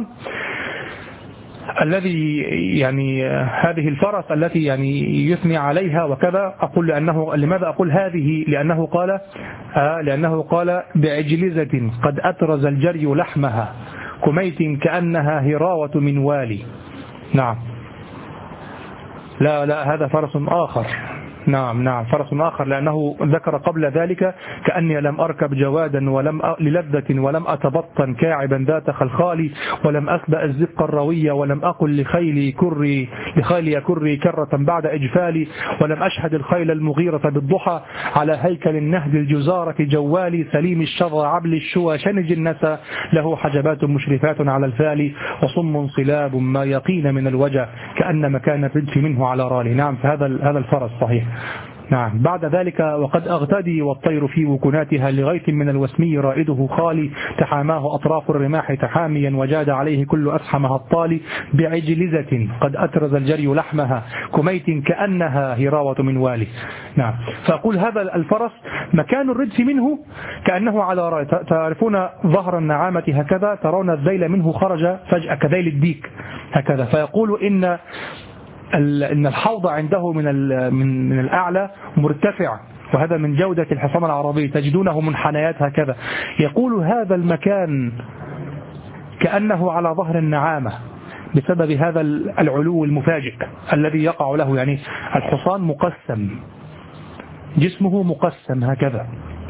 الذي يعني هذه الفرس التي يعني يثني عليها وكذا. أقول لماذا أقول هذه؟ لأنه قال بعجلزة قد أترز الجري لحمها، كميت كأنها هراوة من والي. نعم. لا هذا فرس آخر. نعم فرس آخر، لأنه ذكر قبل ذلك كأني لم أركب جوادا للذة ولم أتبطن كاعبا ذات خلخالي ولم أسبأ الزق الروية ولم أقل لخيلي كري كرة بعد إجفالي ولم أشهد الخيل المغيرة بالضحى على هيكل النهد الجزارة جوالي سليم الشظى عبل الشوى شنج النسى له حجبات مشرفات على الفالي وصم صلاب ما يقين من الوجه كأن مكان الردف منه على رالي. نعم، فهذا الفرس صحيح. نعم. بعد ذلك وقد أغتدي والطير في وكناتها لغيث من الوسمي رائده خالي تحاماه أطراف الرماح تحاميا وجاد عليه كل أسحمها الطالي بعجلزة قد أترز الجري لحمها كميت كأنها هراوة من والي. نعم. فأقول هذا الفرس مكان الردف منه كأنه على رأي. تعرفون ظهر النعامة هكذا، ترون الذيل منه خرج فجأة كذيل الديك هكذا. فيقول إن الحوض عنده من الأعلى مرتفع، وهذا من جودة الحصان العربي، تجدونه منحنيات هكذا. يقول هذا المكان كأنه على ظهر النعامة بسبب هذا العلو المفاجئ الذي يقع له. يعني الحصان مقسم، جسمه مقسم هكذا.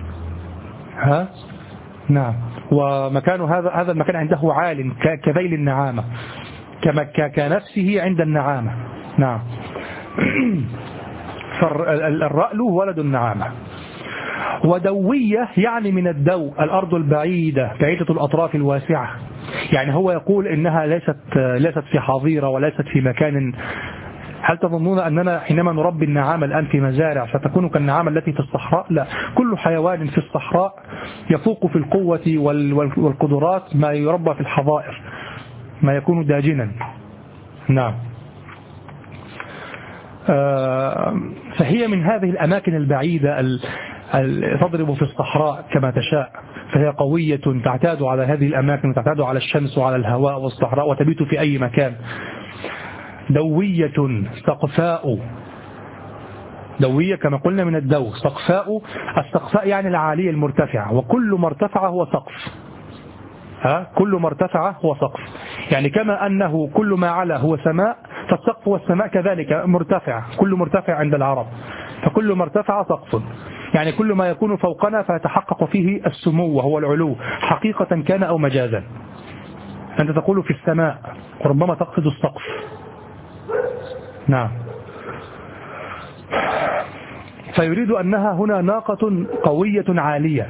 نعم. ومكان هذا المكان عنده عال كذيل النعامة، كنفسه عند النعامة. نعم. فالرأل ولد النعامة. ودوية يعني من الدو الأرض البعيدة بعيدة الأطراف الواسعة. يعني هو يقول إنها ليست في حظيرة وليست في مكان. هل تظنون أننا حينما نربي النعامة الآن في مزارع ستكون كالنعامة التي في الصحراء؟ لا، كل حيوان في الصحراء يفوق في القوة والقدرات ما يربى في الحظائر، ما يكون داجنا. نعم. فهي من هذه الأماكن البعيدة تضرب في الصحراء كما تشاء، فهي قوية تعتاد على هذه الأماكن وتعتاد على الشمس وعلى الهواء والصحراء وتبيت في أي مكان. دوية سقفاء، دوية كما قلنا من الدو. سقفاء، السقفاء يعني العالية المرتفعة، وكل مرتفع هو سقف. كل مرتفع هو سقف. يعني كما أنه كل ما علا هو سماء، فالسقف والسماء كذلك مرتفع، كل مرتفع عند العرب، فكل مرتفع سقف. يعني كل ما يكون فوقنا فيتحقق فيه السمو وهو العلو، حقيقة كان أو مجازا. أنت تقول في السماء وربما تقصد السقف. نعم. فيريد أنها هنا ناقة قوية عالية.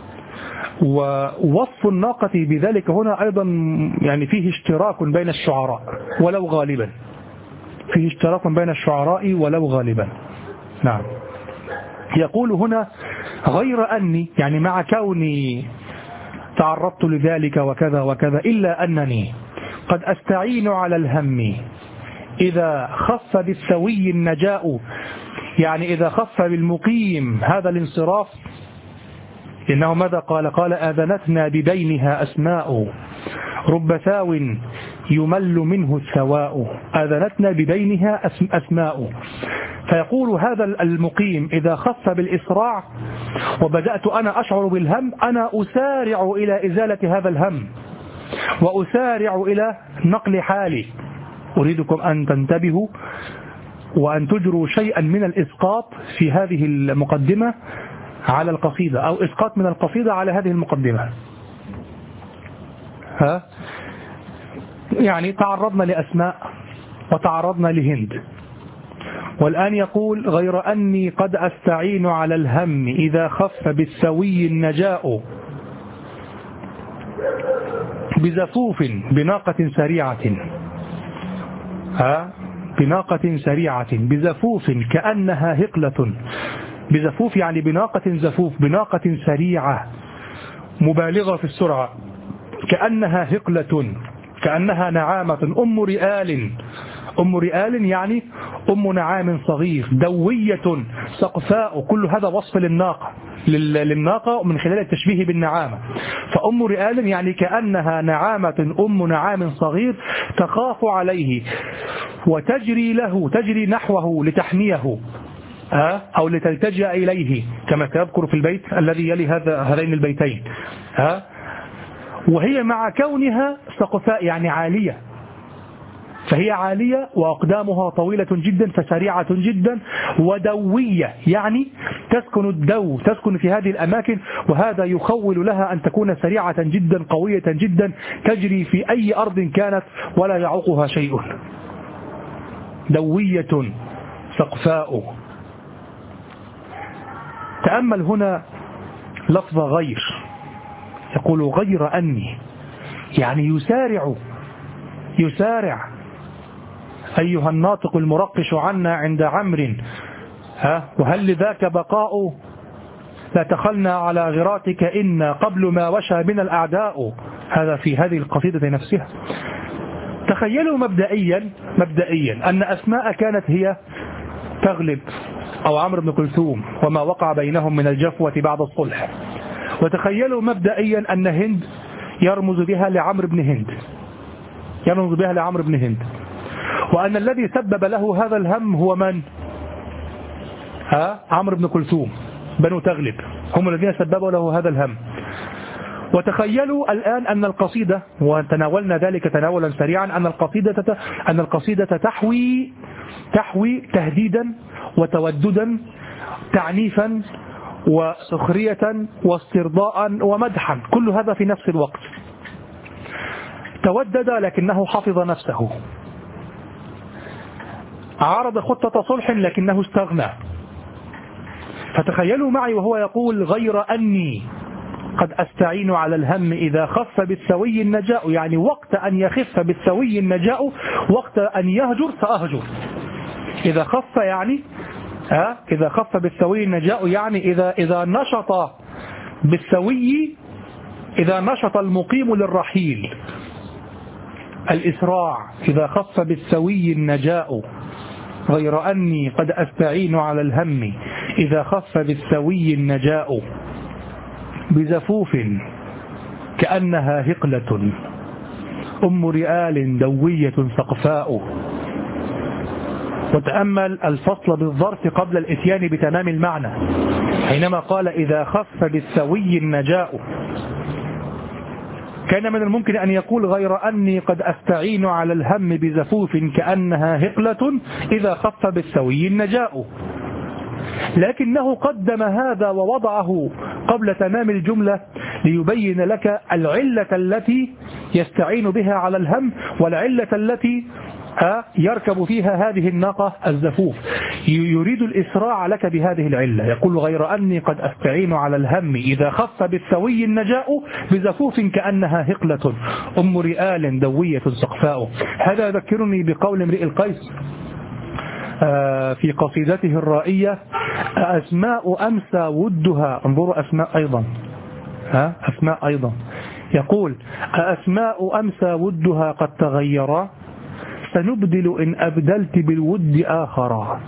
ووصف الناقة بذلك هنا أيضا يعني فيه اشتراك بين الشعراء ولو غالبا، فيه اشتراك بين الشعراء ولو غالبا. نعم. يقول هنا غير أني، يعني مع كوني تعرضت لذلك وكذا وكذا، إلا أنني قد أستعين على الهم إذا خف بالسوي النجاء. يعني إذا خف بالمقيم هذا الانصراف، إنه ماذا قال آذنتنا ببينها أسماء رب ثاو يمل منه الثواء. آذنتنا ببينها أسماء. فيقول هذا المقيم إذا خف بالإسراع وبدأت أنا أشعر بالهم، أنا أسارع إلى إزالة هذا الهم وأسارع إلى نقل حالي. أريدكم أن تنتبهوا وأن تجروا شيئا من الإسقاط في هذه المقدمة على القصيدة، أو إسقاط من القصيدة على هذه المقدمة. يعني تعرضنا لأسماء وتعرضنا لهند، والآن يقول غير أني قد أستعين على الهم إذا خف بالسوي النجاء بزفوف بناقة سريعة. بناقة سريعة بزفوف كأنها هقلة. بزفوف يعني بناقة زفوف، بناقة سريعة مبالغة في السرعة، كأنها هقلة، كأنها نعامة أم رئال. أم رئال يعني أم نعام صغير. دوية سقفاء، كل هذا وصف للناقة من خلال التشبيه بالنعامة. فأم رئال يعني كأنها نعامة أم نعام صغير تخاف عليه وتجري له، تجري نحوه لتحميه أو لتلتجأ إليه، كما سيذكر في البيت الذي يلي هذين البيتين. وهي مع كونها سقفاء يعني عالية، فهي عالية وأقدامها طويلة جدا فسريعة جدا ودوية، يعني تسكن في هذه الأماكن، وهذا يخول لها أن تكون سريعة جدا قوية جدا تجري في أي أرض كانت ولا يعوقها شيء. دوية سقفاء. تأمل هنا لفظ غير، يقول غير أني، يعني يسارع أيها الناطق المرقش عنا عند عمرو، وهل لذاك بقاء لا تخلنا على غراتك إن قبل ما وشى من الأعداء. هذا في هذه القصيدة نفسها. تخيلوا مبدئيا أن أسماء كانت هي تغلب أو عمرو بن كلثوم وما وقع بينهم من الجفوة بعد الصلح. وتخيلوا مبدئيا أن هند يرمز بها لعمرو بن هند، وأن الذي سبب له هذا الهم هو من؟ عمرو بن كلثوم. بنو تغلب هم الذين سببوا له هذا الهم. وتخيلوا الآن أن القصيدة، وتناولنا ذلك تناولا سريعا، أن القصيدة تحوي تهديدا وتوددا، تعنيفا وسخرية واسترضاء ومدحا، كل هذا في نفس الوقت. تودد لكنه حفظ نفسه، عارض خطة صلح لكنه استغنى. فتخيلوا معي وهو يقول غير أني قد أستعين على الهم إذا خف بالسوي النجاء، يعني وقت أن يخف بالسوي النجاء، وقت أن يهجر سأهجر. إذا خف يعني إذا خف بالسوي النجاء، يعني إذا نشط بالسوي، إذا نشط المقيم للرحيل الإسراع، إذا خف بالسوي النجاء. غير أني قد أستعين على الهم إذا خف بالسوي النجاء، بزفوف كأنها هقلة أم رئال دوية سقفاء. وتأمل الفصل بالظرف قبل الإتيان بتمام المعنى، حينما قال إذا خف بالسوي النجاء، كان من الممكن أن يقول غير أني قد أستعين على الهم بزفوف كأنها هقلة إذا خف بالسوي النجاء، لكنه قدم هذا ووضعه قبل تمام الجملة ليبين لك العلة التي يستعين بها على الهم، والعلة التي يركب فيها هذه الناقة الزفوف. يريد الإسراع لك بهذه العلة. يقول غير أني قد أستعين على الهم إذا خف بالسوي النجاء، بزفوف كأنها هقلة أم رئال دوية سقفاء. هذا يذكرني بقول امرئ القيس في قصيدته الرائية أسماء أمسى ودها. انظروا أسماء أيضا يقول أسماء أمسى ودها قد تغيرا، سنبدل إن أبدلت بالود آخرا.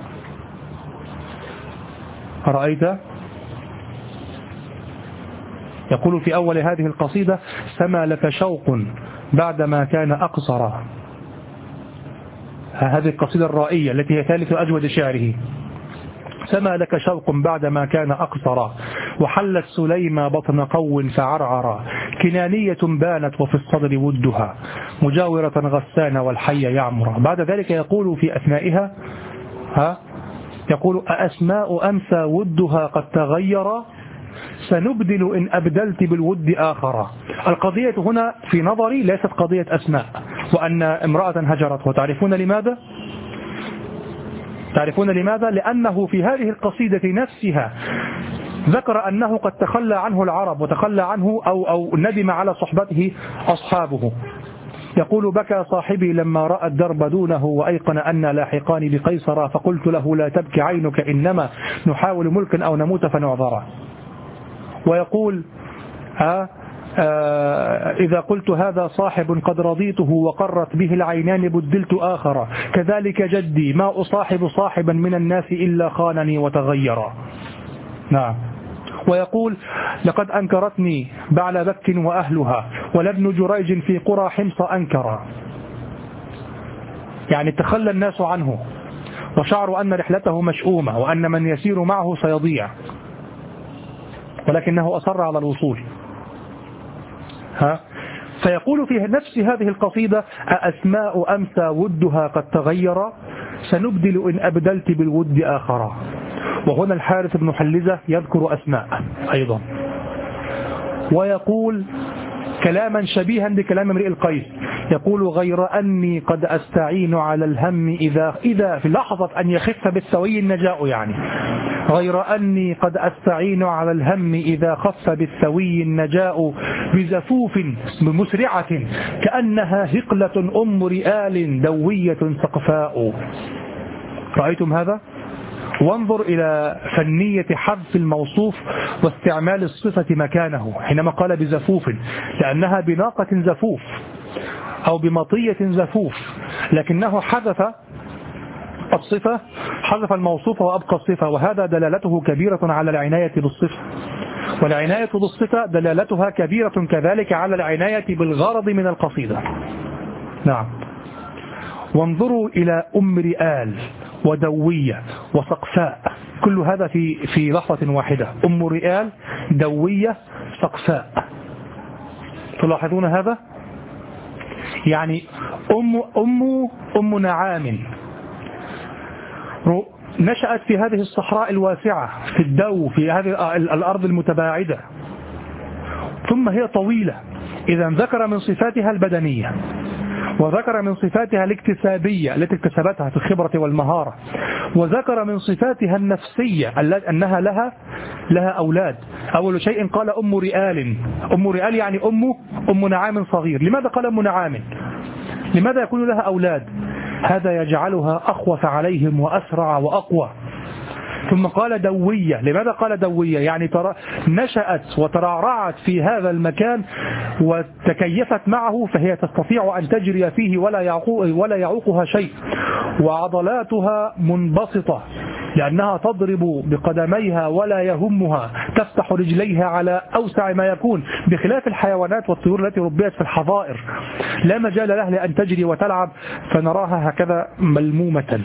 رأيت؟ يقول في أول هذه القصيدة سما لك شوق بعدما كان أقصرا. هذه القصيدة الرائية التي هي ثالث أجود شعره. سما لك شوق بعدما كان أقصرا، وحلت سليمة بطن قو فعرعرا، كنانية بانت وفي الصدر ودها، مجاورة غسان والحي يعمر. بعد ذلك يقول في أثنائها يقول أسماء أمسى ودها قد تغير، سنبدل إن أبدلت بالود آخر. القضية هنا في نظري ليست قضية أسماء وأن امرأة هجرته. تعرفون لماذا؟ لأنه في هذه القصيدة نفسها ذكر أنه قد تخلى عنه العرب وتخلى عنه أو ندم على صحبته أصحابه. يقول بكى صاحبي لما رأى الدرب دونه، وأيقن أن لاحقان بقيصر، فقلت له لا تبكي عينك إنما نحاول ملكا أو نموت فنعذرا. ويقول إذا قلت هذا صاحب قد رضيته وقرت به العينان بدلت آخر، كذلك جدي ما أصاحب صاحبا من الناس إلا خانني وتغيرا. نعم. ويقول لقد أنكرتني بعل بك وأهلها، ولابن جريج في قرى حمص أنكرا. يعني تخلى الناس عنه وشعروا أن رحلته مشؤومة وأن من يسير معه سيضيع، ولكنه أصر على الوصول. فيقول في نفس هذه القصيدة: أسماء أمسى ودها قد تغير، سنبدل إن أبدلت بالود آخرا. وهنا الحارث بن حلزة يذكر أسماء أيضا، ويقول كلاما شبيها بكلام امرئ القيس، يقول: غير أني قد أستعين على الهم إذا في لحظة أن يخف بالسوي النجاء، يعني غير أني قد أستعين على الهم إذا خف بالسوي النجاء، بزفوف مسرعة كأنها هقلة أم رئال دوية سقفاء. رأيتم هذا؟ وانظر إلى فنية حذف الموصوف واستعمال الصفة مكانه حينما قال بزفوف، لأنها بناقة زفوف أو بمطية زفوف، لكنه حذف الصفة، حذف الموصوف وأبقى الصفة، وهذا دلالته كبيرة على العناية بالصفة، والعناية بالصفة دلالتها كبيرة كذلك على العناية بالغرض من القصيدة. نعم. وانظروا إلى أم رئال ودوية وسقفاء، كل هذا في لحظة واحدة. أم رئال، دوية، سقفاء. تلاحظون هذا؟ يعني أم نعام نشأت في هذه الصحراء الواسعة، في الدو، في هذه الأرض المتباعدة، ثم هي طويلة. إذا ذكر من صفاتها البدنية، وذكر من صفاتها الاكتسابية التي اكتسبتها في الخبرة والمهارة، وذكر من صفاتها النفسية أنها لها أولاد. أول شيء قال أم رئال. أم رئال يعني أم نعام صغير. لماذا قال أم نعام؟ لماذا يكون لها أولاد؟ هذا يجعلها أخوف عليهم وأسرع وأقوى. ثم قال دوية. لماذا قال دوية؟ يعني نشأت وترعرعت في هذا المكان وتكيفت معه، فهي تستطيع أن تجري فيه ولا يعوقها شيء، وعضلاتها منبسطة لأنها تضرب بقدميها ولا يهمها، تفتح رجليها على أوسع ما يكون، بخلاف الحيوانات والطيور التي ربيت في الحظائر لا مجال لها لأن تجري وتلعب، فنراها هكذا ملمومة.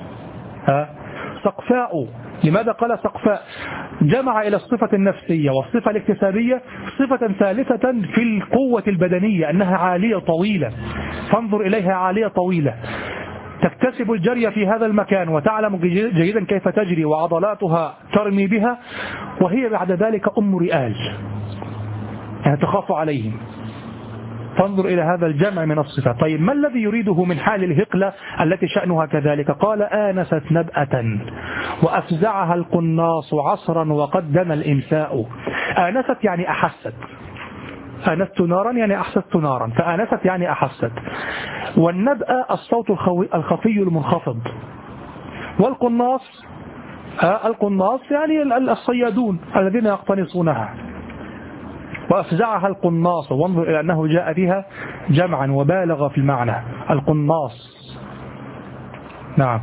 سقفاء. لماذا قال سقفاء؟ جمع إلى الصفة النفسية والصفة الاكتسابية صفة ثالثة في القوة البدنية، أنها عالية طويلة. فانظر إليها، عالية طويلة، تكتسب الجري في هذا المكان وتعلم جيدا كيف تجري، وعضلاتها ترمي بها، وهي بعد ذلك أم رئال، يعني تخاف عليهم. فانظر إلى هذا الجمع من الصفات. طيب ما الذي يريده من حال الهقلة التي شأنها كذلك؟ قال: آنست نبأة وأفزعها القناص عصرا وقد دنا الإمساء. آنست يعني أحست، آنست نارا يعني أحسست نارا، فآنست يعني أحست. والنبأ الصوت الخفي المنخفض، والقناص القناص يعني الصيادون الذين يقتنصونها. وأفزعها القناص، وانظر إلى أنه جاء بها جمعا وبالغ في المعنى، القناص. نعم.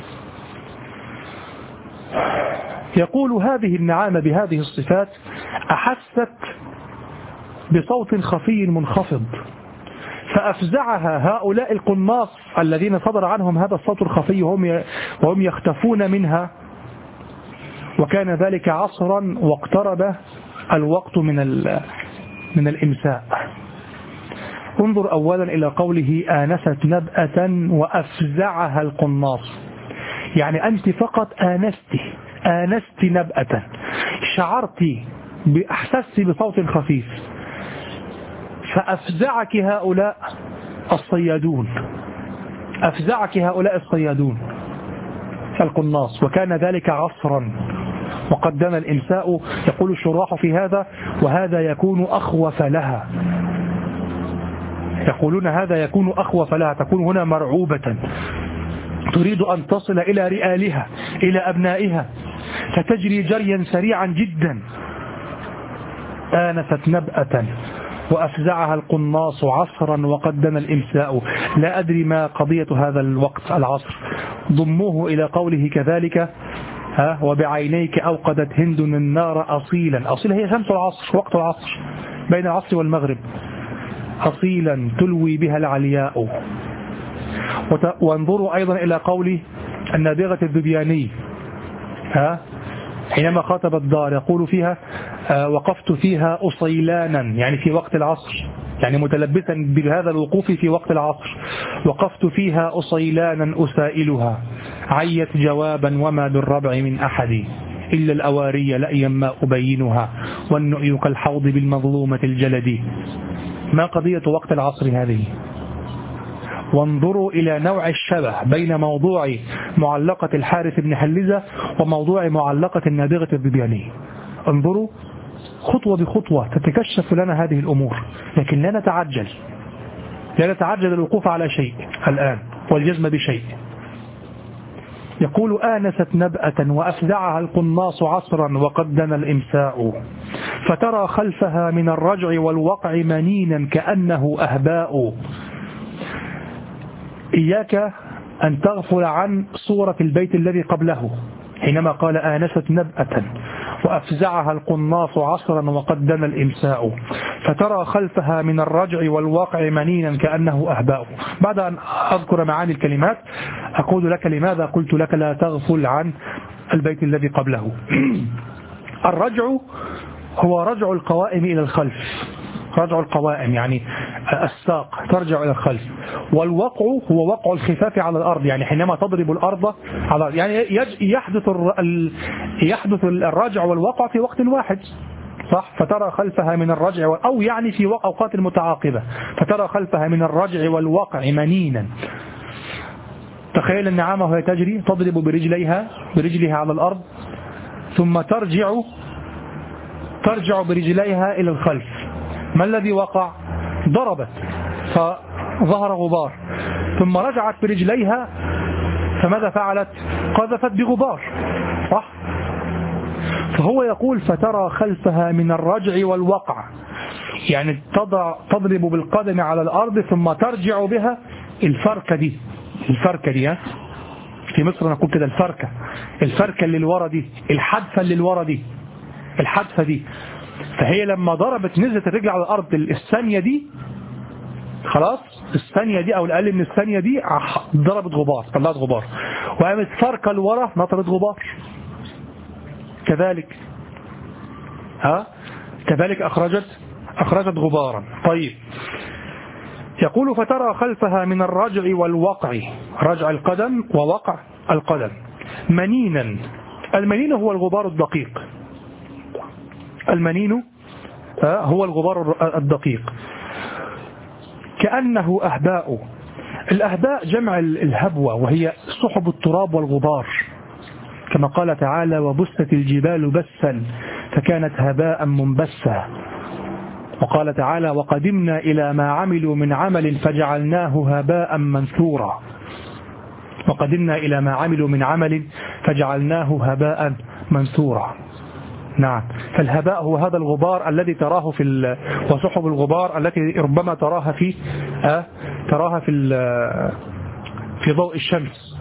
يقول: هذه النعامة بهذه الصفات أحست بصوت خفي منخفض، فأفزعها هؤلاء القناص الذين صدر عنهم هذا الصوت الخفي وهم يختفون منها، وكان ذلك عصرا واقترب الوقت من الإمساء. انظر أولا إلى قوله: آنست نبأة وأفزعها القناص، يعني أنت فقط آنست نبأة، شعرت أحسست بصوت خفيف، فأفزعك هؤلاء الصيادون، أفزعك هؤلاء الصيادون القناص، وكان ذلك عصرا وقد دنا الإمساء. يقول الشراح في هذا: وهذا يكون أخوف لها. يقولون هذا يكون أخوف لها، تكون هنا مرعوبة، تريد أن تصل إلى رئالها، إلى أبنائها، فتجري جريا سريعا جدا. آنست نبأة وأفزعها القناص عصرا وقد دنا الإمساء. لا أدري ما قضية هذا الوقت العصر. ضموه إلى قوله كذلك: وبعينيك أوقدت هند النار أصيلا. أصيلا هي شمس العصر، وقت العصر بين العصر والمغرب. أصيلا تلوي بها العلياء. وانظروا أيضا إلى قول النابغة الذبياني حينما خاطب الدار، يقول فيها: وقفت فيها أصيلانا، يعني في وقت العصر، يعني متلبسا بهذا الوقوف في وقت العصر. وقفت فيها أصيلانا أسائلها، عيت جوابا وما للربع من أحد، إلا الأواري لأيا ما أبينها، والنؤي كالحوض بالمظلومة الجلد. ما قضية وقت العصر هذه؟ وانظروا إلى نوع الشبه بين موضوع معلقة الحارث بن حلزة وموضوع معلقة النابغة الذبياني. انظروا خطوة بخطوة تتكشف لنا هذه الأمور، لكن لا نتعجل الوقوف على شيء الآن والجزم بشيء. يقول: آنست نبأة وأفزعها القناص عصرا وقد دنا الإمساء، فترى خلفها من الرجع والوقع منينا كأنه أهباء. إياك أن تغفل عن صورة البيت الذي قبله حينما قال: آنست نبأة وأفزعها القناص عصرا وقد دنا الإمساء، فترى خلفها من الرجع والواقع منينا كأنه أهباء. بعد أن أذكر معاني الكلمات أقول لك لماذا قلت لك لا تغفل عن البيت الذي قبله. الرجع هو رجع القوائم إلى الخلف، رجع القوائم يعني الساق ترجع إلى الخلف. والوقع هو وقع الخفاف على الأرض، يعني حينما تضرب الأرض على الأرض، يعني يحدث الرجع والوقع في وقت واحد، صح؟ فترى خلفها من الرجع أو يعني في أوقات متعاقبة، فترى خلفها من الرجع والوقع منينا. تخيل النعامة وهي تجري تضرب برجلها على الأرض، ثم ترجع برجليها إلى الخلف. ما الذي وقع؟ ضربت فظهر غبار، ثم رجعت برجليها، فماذا فعلت؟ قذفت بغبار، صح؟ فهو يقول: فترى خلفها من الرجع والوقع، يعني تضرب بالقدم على الأرض ثم ترجع بها. الفركة دي في مصر نقول كده الفركة اللي للورا دي، الحدفة دي. فهي لما ضربت نزلت الرجل على الأرض الثانية دي، خلاص الثانية دي أو الأقل من الثانية دي ضربت غبار، طلعت غبار، وقامت فركة لورا نطرت غبار. كذلك أخرجت غبارا. طيب، يقول: فترى خلفها من الرجع والوقع، رجع القدم ووقع القدم، منينا. المنين هو الغبار الدقيق، هو الغبار الدقيق، كأنه أهباء. الأهباء جمع الهبوة، وهي سحب التراب والغبار، كما قال تعالى: وبست الجبال بسا فكانت هباء منبسا. وقال تعالى: وقدمنا إلى ما عملوا من عمل فجعلناه هباء منثورا. نعم، فالهباء هو هذا الغبار الذي تراه وسحب الغبار التي ربما تراها في ضوء الشمس.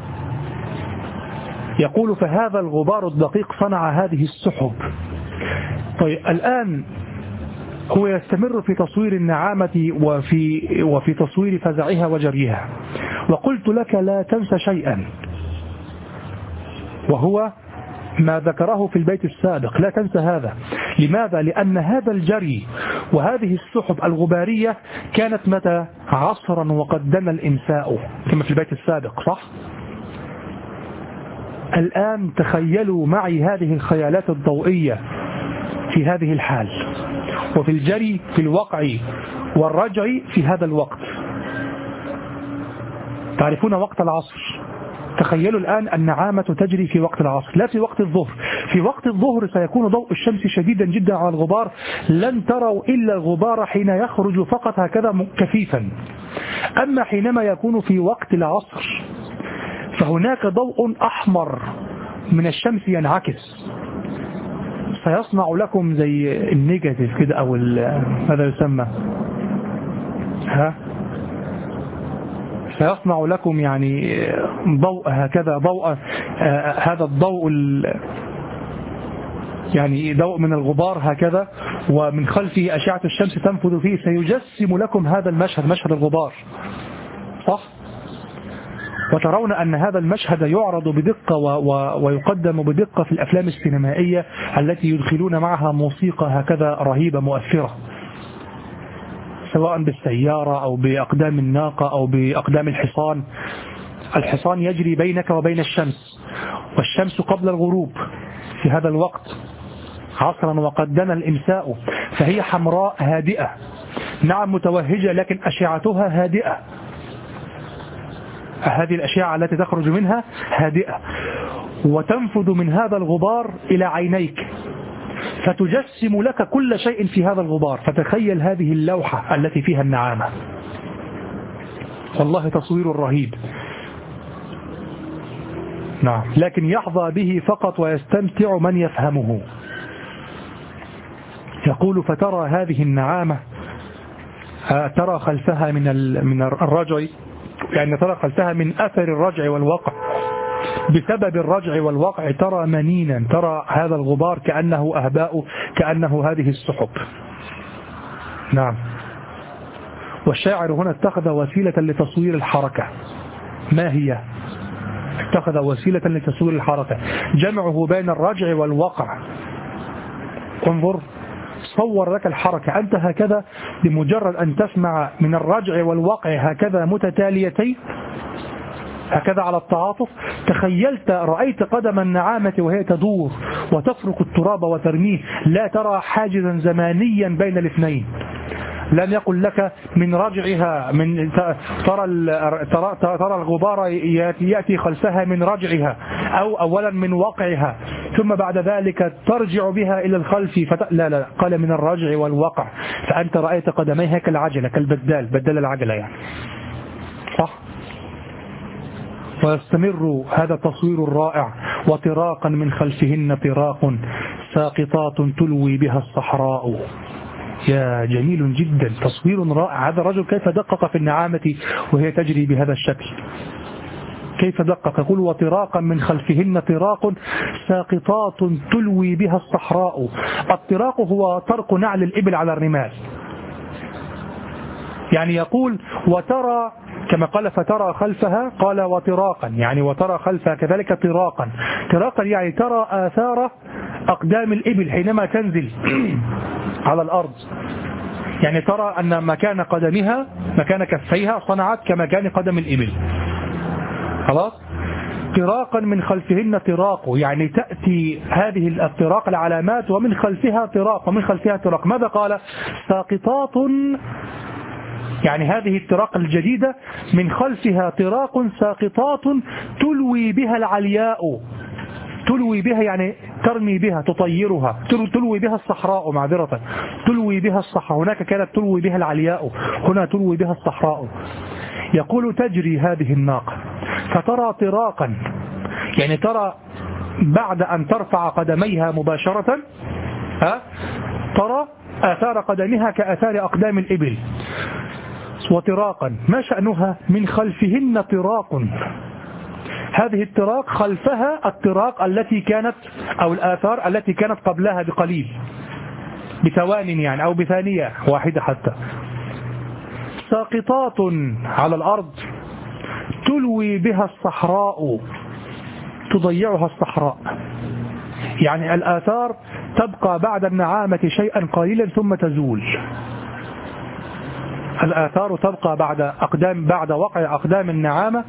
يقول: فهذا الغبار الدقيق صنع هذه السحب. طيب، الآن هو يستمر في تصوير النعامة وفي تصوير فزعها وجريها. وقلت لك لا تنسى شيئا، وهو ما ذكره في البيت السابق، لا تنسى هذا. لماذا؟ لأن هذا الجري وهذه السحب الغبارية كانت متى؟ عصرا وقد دنا الإمساء، كما في البيت السابق، صح؟ الآن تخيلوا معي هذه الخيالات الضوئية في هذه الحال، وفي الجري في الوقع والرجع في هذا الوقت. تعرفون وقت العصر، تخيلوا الآن النعامة تجري في وقت العصر، لا في وقت الظهر. في وقت الظهر سيكون ضوء الشمس شديدا جدا على الغبار، لن تروا إلا الغبار حين يخرج فقط هكذا كثيفا. أما حينما يكون في وقت العصر فهناك ضوء أحمر من الشمس ينعكس، سيصنع لكم زي النيجاتيف كده، أو هذا يسمى سيصنع لكم يعني ضوء هكذا، هذا الضوء يعني ضوء من الغبار هكذا، ومن خلفه أشعة الشمس تنفذ فيه، سيجسم لكم هذا المشهد، مشهد الغبار، صح؟ وترون أن هذا المشهد يعرض بدقة ويقدم بدقة في الأفلام السينمائية التي يدخلون معها موسيقى هكذا رهيبة مؤثرة. سواء بالسيارة أو بأقدام الناقة أو بأقدام الحصان. الحصان يجري بينك وبين الشمس، والشمس قبل الغروب في هذا الوقت عصرا وقد دنا الإمساء، فهي حمراء هادئة، نعم متوهجة لكن أشعتها هادئة، هذه الأشعة التي تخرج منها هادئة، وتنفذ من هذا الغبار إلى عينيك فتجسم لك كل شيء في هذا الغبار. فتخيل هذه اللوحة التي فيها النعامة، والله تصوير رهيب. نعم، لكن يحظى به فقط ويستمتع من يفهمه. يقول فترى هذه النعامة ترى خلفها من الرجع، يعني ترى خلفها من أثر الرجع والوقع، بسبب الرجع والوقع ترى منينا، ترى هذا الغبار كأنه أهباء، كأنه هذه السحب. نعم. والشاعر هنا اتخذ وسيلة لتصوير الحركة. ما هي؟ اتخذ وسيلة لتصوير الحركة، جمعه بين الرجع والوقع. انظر، صور لك الحركة أنت هكذا، بمجرد أن تسمع من الرجع والوقع هكذا متتاليتين هكذا على التعاطف، تخيلت رأيت قدم النعامة وهي تدور وتفرك التراب وترميه، لا ترى حاجزا زمانيا بين الاثنين. لم يقل لك من رجعها، من ترى الغبار يأتي خلفها من رجعها، أو أولا من وقعها ثم بعد ذلك ترجع بها إلى الخلف لا قال من الرجع والوقع. فأنت رأيت قدميها كالعجلة، بدل العجلة يعني، صح؟ ويستمر هذا التصوير الرائع: وطراقا من خلفهن طراق ساقطات تلوي بها الصحراء. يا جميل جدا، تصوير رائع. هذا الرجل كيف دقق في النعامة وهي تجري بهذا الشكل، كيف دقق. يقول وطراقا من خلفهن طراق ساقطات تلوي بها الصحراء. الطراق هو طرق نعل الإبل على الرمال، يعني يقول وترى كما قال فترى خلفها، قال وطراقا يعني وترى خلفها كذلك طراقا يعني ترى آثار أقدام الإبل حينما تنزل على الأرض، يعني ترى أن مكان قدمها مكان كفيها صنعت كمكان قدم الإبل. خلاص. طراقا من خلفهن طراق، يعني تأتي هذه الطراق العلامات ومن خلفها طراق ماذا قال؟ ساقطات، يعني هذه الطراق الجديدة من خلفها طراق ساقطات تلوي بها العلياء. تلوي بها يعني ترمي بها، تطيرها، تلوي بها الصحراء، معذرة، تلوي بها الصحراء. هناك كانت تلوي بها العلياء، هنا تلوي بها الصحراء. يقول تجري هذه الناقة فترى طراقا، يعني ترى بعد أن ترفع قدميها مباشرة ترى آثار قدمها كآثار أقدام الإبل. وطراقا ما شأنها؟ من خلفهن طراق، هذه الطراق خلفها الطراق التي كانت أو الآثار التي كانت قبلها بقليل، بثوان يعني أو بثانية واحدة حتى. ساقطات على الأرض تلوي بها الصحراء، تضيعها الصحراء، يعني الآثار تبقى بعد النعامة شيئا قليلا ثم تزول. الآثار تبقى بعد وقع أقدام النعامة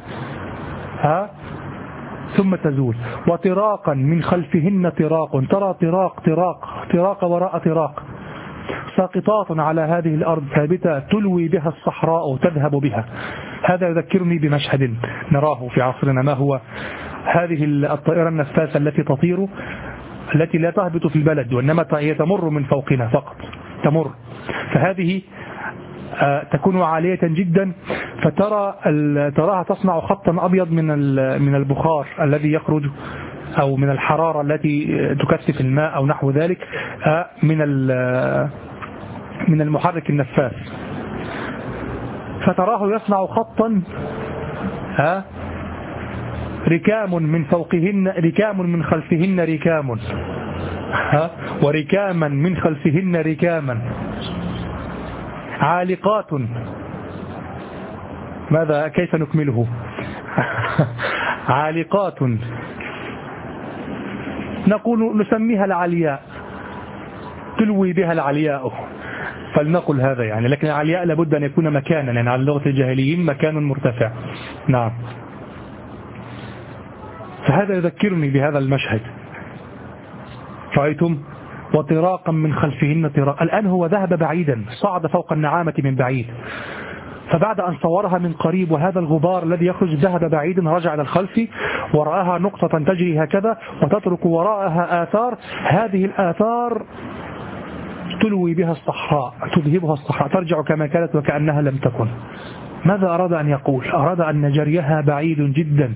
ثم تزول. وطراقا من خلفهن طراق، ترى طراق وراء طراق، ساقطات على هذه الأرض ثابتة تلوي بها الصحراء تذهب بها. هذا يذكرني بمشهد نراه في عصرنا. ما هو؟ هذه الطائرة النفاثة التي تطير، التي لا تهبط في البلد وإنما هي تمر من فوقنا فقط، تمر. فهذه تكون عالية جدا، تراها تصنع خطا أبيض من البخار الذي يخرج أو من الحرارة التي تكثف الماء أو نحو ذلك من المحرك النفاث. فتراه يصنع خطا ركام من فوقهن، ركام من خلفهن ركام، وركاما من خلفهن ركاما، عالقات. ماذا؟ كيف نكمله؟ عالقات نقول نسميها العلياء، تلوي بها العلياء، فلنقل هذا يعني. لكن العلياء لابد أن يكون مكانا، يعني على لغة الجاهليين مكان مرتفع. نعم. فهذا يذكرني بهذا المشهد، رأيتم وطراقا من خلفهن طراق. الآن هو ذهب بعيدا، صعد فوق النعامة من بعيد، فبعد أن صورها من قريب وهذا الغبار الذي يخرج ذهب بعيدا، رجع إلى الخلف ورآها نقطة تجري هكذا وتترك وراءها آثار، هذه الآثار تلوي بها الصحراء، تذهبها الصحراء، ترجع كما كانت وكأنها لم تكن. ماذا أراد أن يقول؟ أراد أن جريها بعيد جدا،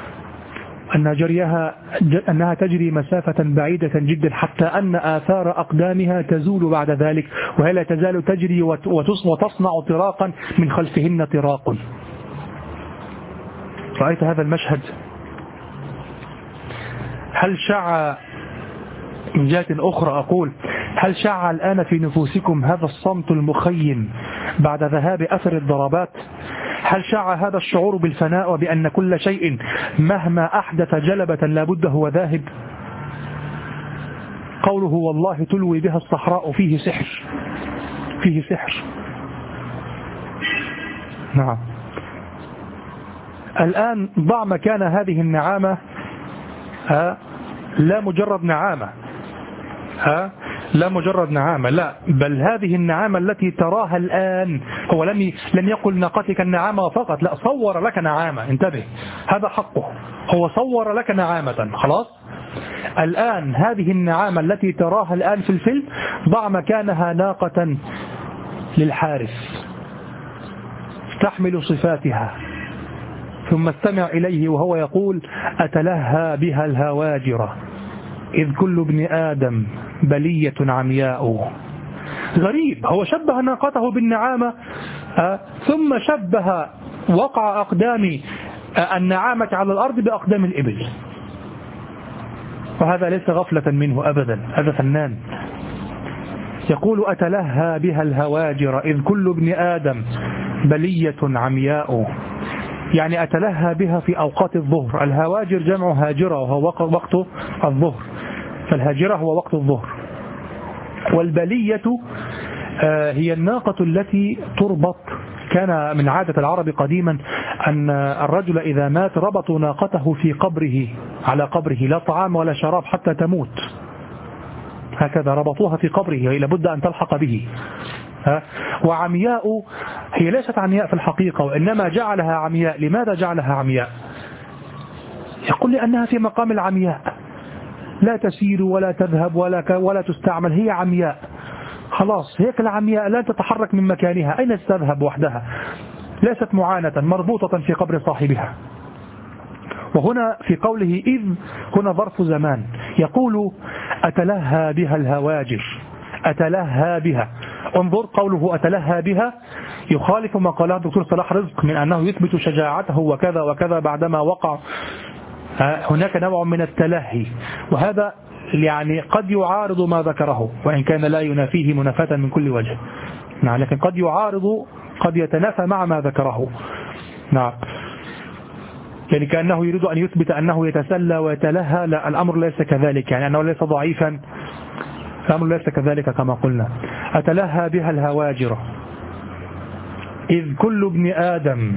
أنها تجري مسافة بعيدة جدا، حتى أن آثار أقدامها تزول بعد ذلك، وهي لا تزال تجري وتصنع طراقا من خلفهن طراق. رأيت هذا المشهد؟ هل شع من جهة أخرى أقول هل شع الآن في نفوسكم هذا الصمت المخيم بعد ذهاب أثر الضربات؟ هل شع هذا الشعور بالفناء وبأن كل شيء مهما أحدث جلبة لابد هو ذاهب؟ قوله والله تلوي بها الصحراء فيه سحر، فيه سحر. نعم. الآن ضع مكان هذه النعامة لا مجرد نعامة، لا مجرد نعامة، لا، بل هذه النعامة التي تراها الآن. هو لم يقل ناقتك النعامة فقط، لا، صور لك نعامة، انتبه، هذا حقه، هو صور لك نعامة، خلاص. الآن هذه النعامة التي تراها الآن في الفيلم ضع مكانها ناقة للحارس تحمل صفاتها، ثم استمع إليه وهو يقول أتلهى بها الهواجر إذ كل ابن آدم بلية عمياء. غريب، هو شبه ناقته بالنعامة، ثم شبه وقع أقدام النعامة على الأرض بأقدام الإبل، وهذا ليس غفلة منه أبدا، هذا فنان. يقول أتلهى بها الهواجر إذ كل ابن آدم بلية عمياء، يعني أتلهى بها في أوقات الظهر. الهواجر جمع هاجرة وهو وقت الظهر، فالهاجرة هو وقت الظهر. والبلية هي الناقة التي تربط. كان من عادة العرب قديما أن الرجل إذا مات ربطوا ناقته في قبره، على قبره، لا طعام ولا شراب حتى تموت، هكذا ربطوها في قبره، هي لابد أن تلحق به. وعمياء هي ليست عمياء في الحقيقة، وإنما جعلها عمياء. لماذا جعلها عمياء؟ يقول لأنها في مقام العمياء، لا تسير ولا تذهب ولا تستعمل، هي عمياء خلاص، هيك العمياء لا تتحرك من مكانها، أين تذهب وحدها، ليست معانة مربوطة في قبر صاحبها. وهنا في قوله إذ هنا ظرف زمان، يقول أتلهى بها الهواجر، أتلهى بها. انظر قوله أتلهى بها يخالف ما قاله الدكتور صلاح رزق من أنه يثبت شجاعته وكذا وكذا بعدما وقع. هناك نوع من التلهي، وهذا يعني قد يعارض ما ذكره، وإن كان لا ينافيه منافاة من كل وجه. نعم، لكن قد يعارض، قد يتنافى مع ما ذكره. نعم، يعني كأنه يريد أن يثبت أنه يتسلى ويتلهى. لا، الأمر ليس كذلك، يعني أنه ليس ضعيفا، الأمر ليس كذلك كما قلنا. أتلهى بها الهواجر إذ كل ابن آدم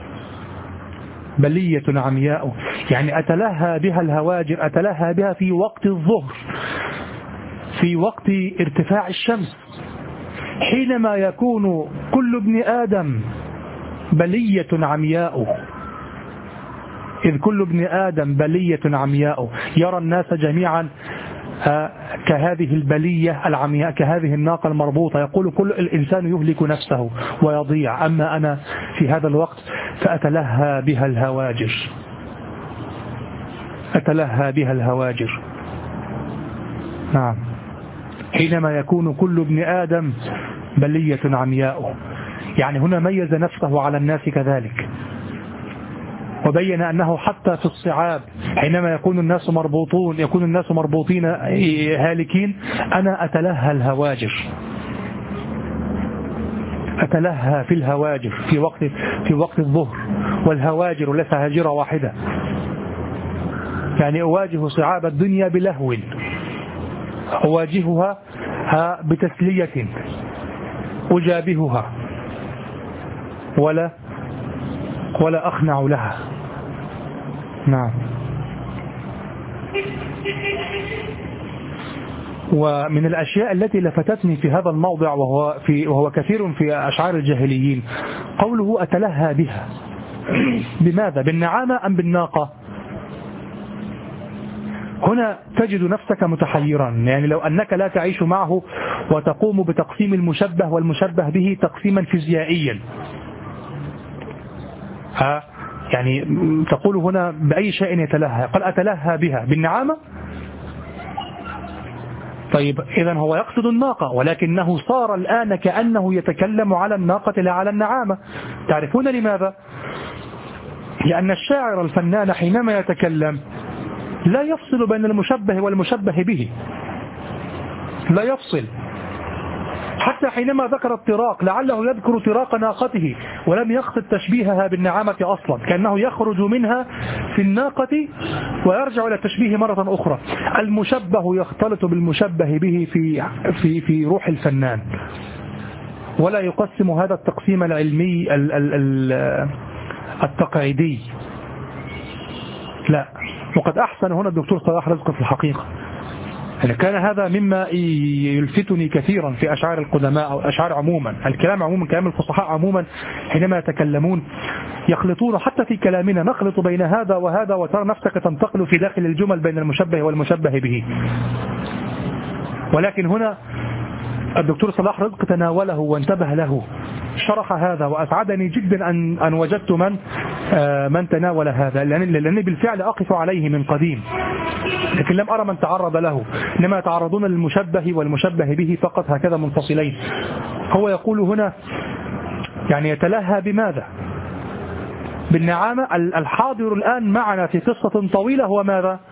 بلية عمياء، يعني أتلهى بها الهواجر، أتلهى بها في وقت الظهر، في وقت ارتفاع الشمس، حينما يكون كل ابن آدم بلية عمياء. إذ كل ابن آدم بلية عمياء، يرى الناس جميعا كهذه البلية العمياء، كهذه الناقة المربوطة، يقول كل الإنسان يهلك نفسه ويضيع، أما أنا في هذا الوقت فأتلهى بها الهواجر، أتلهى بها الهواجر. نعم، حينما يكون كل ابن آدم بلية عمياء، يعني هنا ميز نفسه على الناس كذلك، وبين أنه حتى في الصعاب حينما يكون الناس مربوطين هالكين، أنا أتلهى الهواجر، أتلهى في الهواجر في وقت الظهر. والهواجر ليس هاجرة واحدة، يعني أواجه صعاب الدنيا بلهو، أواجهها بتسلية، أجابهها ولا أخنع لها. نعم. ومن الأشياء التي لفتتني في هذا الموضع وهو كثير في أشعار الجاهليين قوله أتلهى بها. بماذا؟ بالنعامة أم بالناقة؟ هنا تجد نفسك متحيرا، يعني لو أنك لا تعيش معه وتقوم بتقسيم المشبه والمشبه به تقسيما فيزيائيا، يعني تقول هنا بأي شيء يتلهى؟ قال أتلهى بها بالنعامة. طيب إذن هو يقصد الناقة، ولكنه صار الآن كأنه يتكلم على الناقة لا على النعامة. تعرفون لماذا؟ لأن الشاعر الفنان حينما يتكلم لا يفصل بين المشبه والمشبه به، لا يفصل. حتى حينما ذكر الطراق لعله يذكر طراق ناقته ولم يقصد تشبيهها بالنعامة أصلا، كأنه يخرج منها في الناقة ويرجع إلى التشبيه مرة أخرى. المشبه يختلط بالمشبه به في روح الفنان، ولا يقسم هذا التقسيم العلمي التقعيدي، لا. وقد أحسن هنا الدكتور صلاح رزق في الحقيقة، يعني كان هذا مما يلفتني كثيرا في أشعار القدماء أو أشعار عموما، الكلام عموما، كلام الفصحاء عموما، حينما يتكلمون يخلطون، حتى في كلامنا نخلط بين هذا وهذا، وترى نفسك تنتقل في داخل الجمل بين المشبه والمشبه به. ولكن هنا الدكتور صلاح رزق تناوله وانتبه له، شرح هذا، وأسعدني جدا أن وجدت من تناول هذا، لأنني بالفعل أقف عليه من قديم، لكن لم أرى من تعرض له، إنما يتعرضون للمشبه والمشبه به فقط هكذا منفصلين. هو يقول هنا يعني يتلهى بماذا؟ بالنعامة. الحاضر الآن معنا في قصة طويلة هو ماذا؟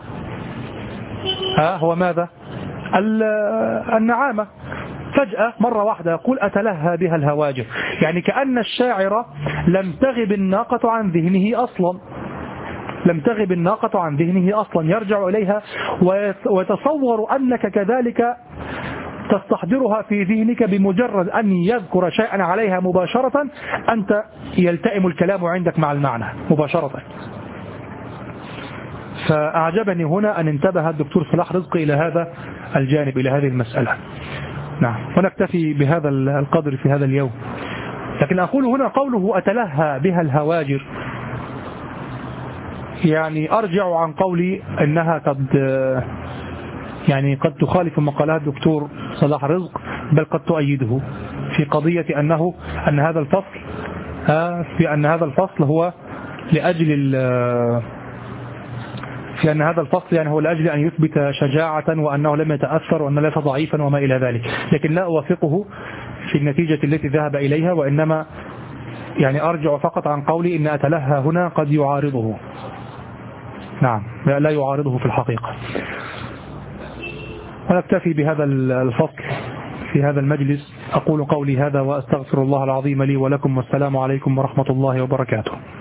هو ماذا؟ النعامة. فجأة مرة واحدة يقول أتلهى بها الهواجر، يعني كأن الشاعر لم تغب الناقة عن ذهنه أصلا، لم تغب الناقة عن ذهنه أصلا، يرجع إليها ويتصور أنك كذلك تستحضرها في ذهنك بمجرد أن يذكر شيئا عليها مباشرة، أنت يلتئم الكلام عندك مع المعنى مباشرة. فأعجبني هنا أن انتبه الدكتور صلاح رزق إلى هذا الجانب، إلى هذه المسألة. نعم، ونكتفي بهذا القدر في هذا اليوم. لكن أقول هنا قوله أتلهى بها الهواجر، يعني أرجع عن قولي أنها قد تخالف ما قاله الدكتور صلاح رزق، بل قد تؤيده في قضية أن هذا الفصل هو لأجل في أن هذا الفصل يعني هو لأجل أن يثبت شجاعة وأنه لم يتأثر وأنه ليس ضعيفا وما إلى ذلك، لكن لا أوافقه في النتيجة التي ذهب إليها، وإنما يعني أرجع فقط عن قولي إن أتلهى هنا قد يعارضه. نعم، لا يعارضه في الحقيقة. ونكتفي بهذا الفصل في هذا المجلس. أقول قولي هذا وأستغفر الله العظيم لي ولكم، والسلام عليكم ورحمة الله وبركاته.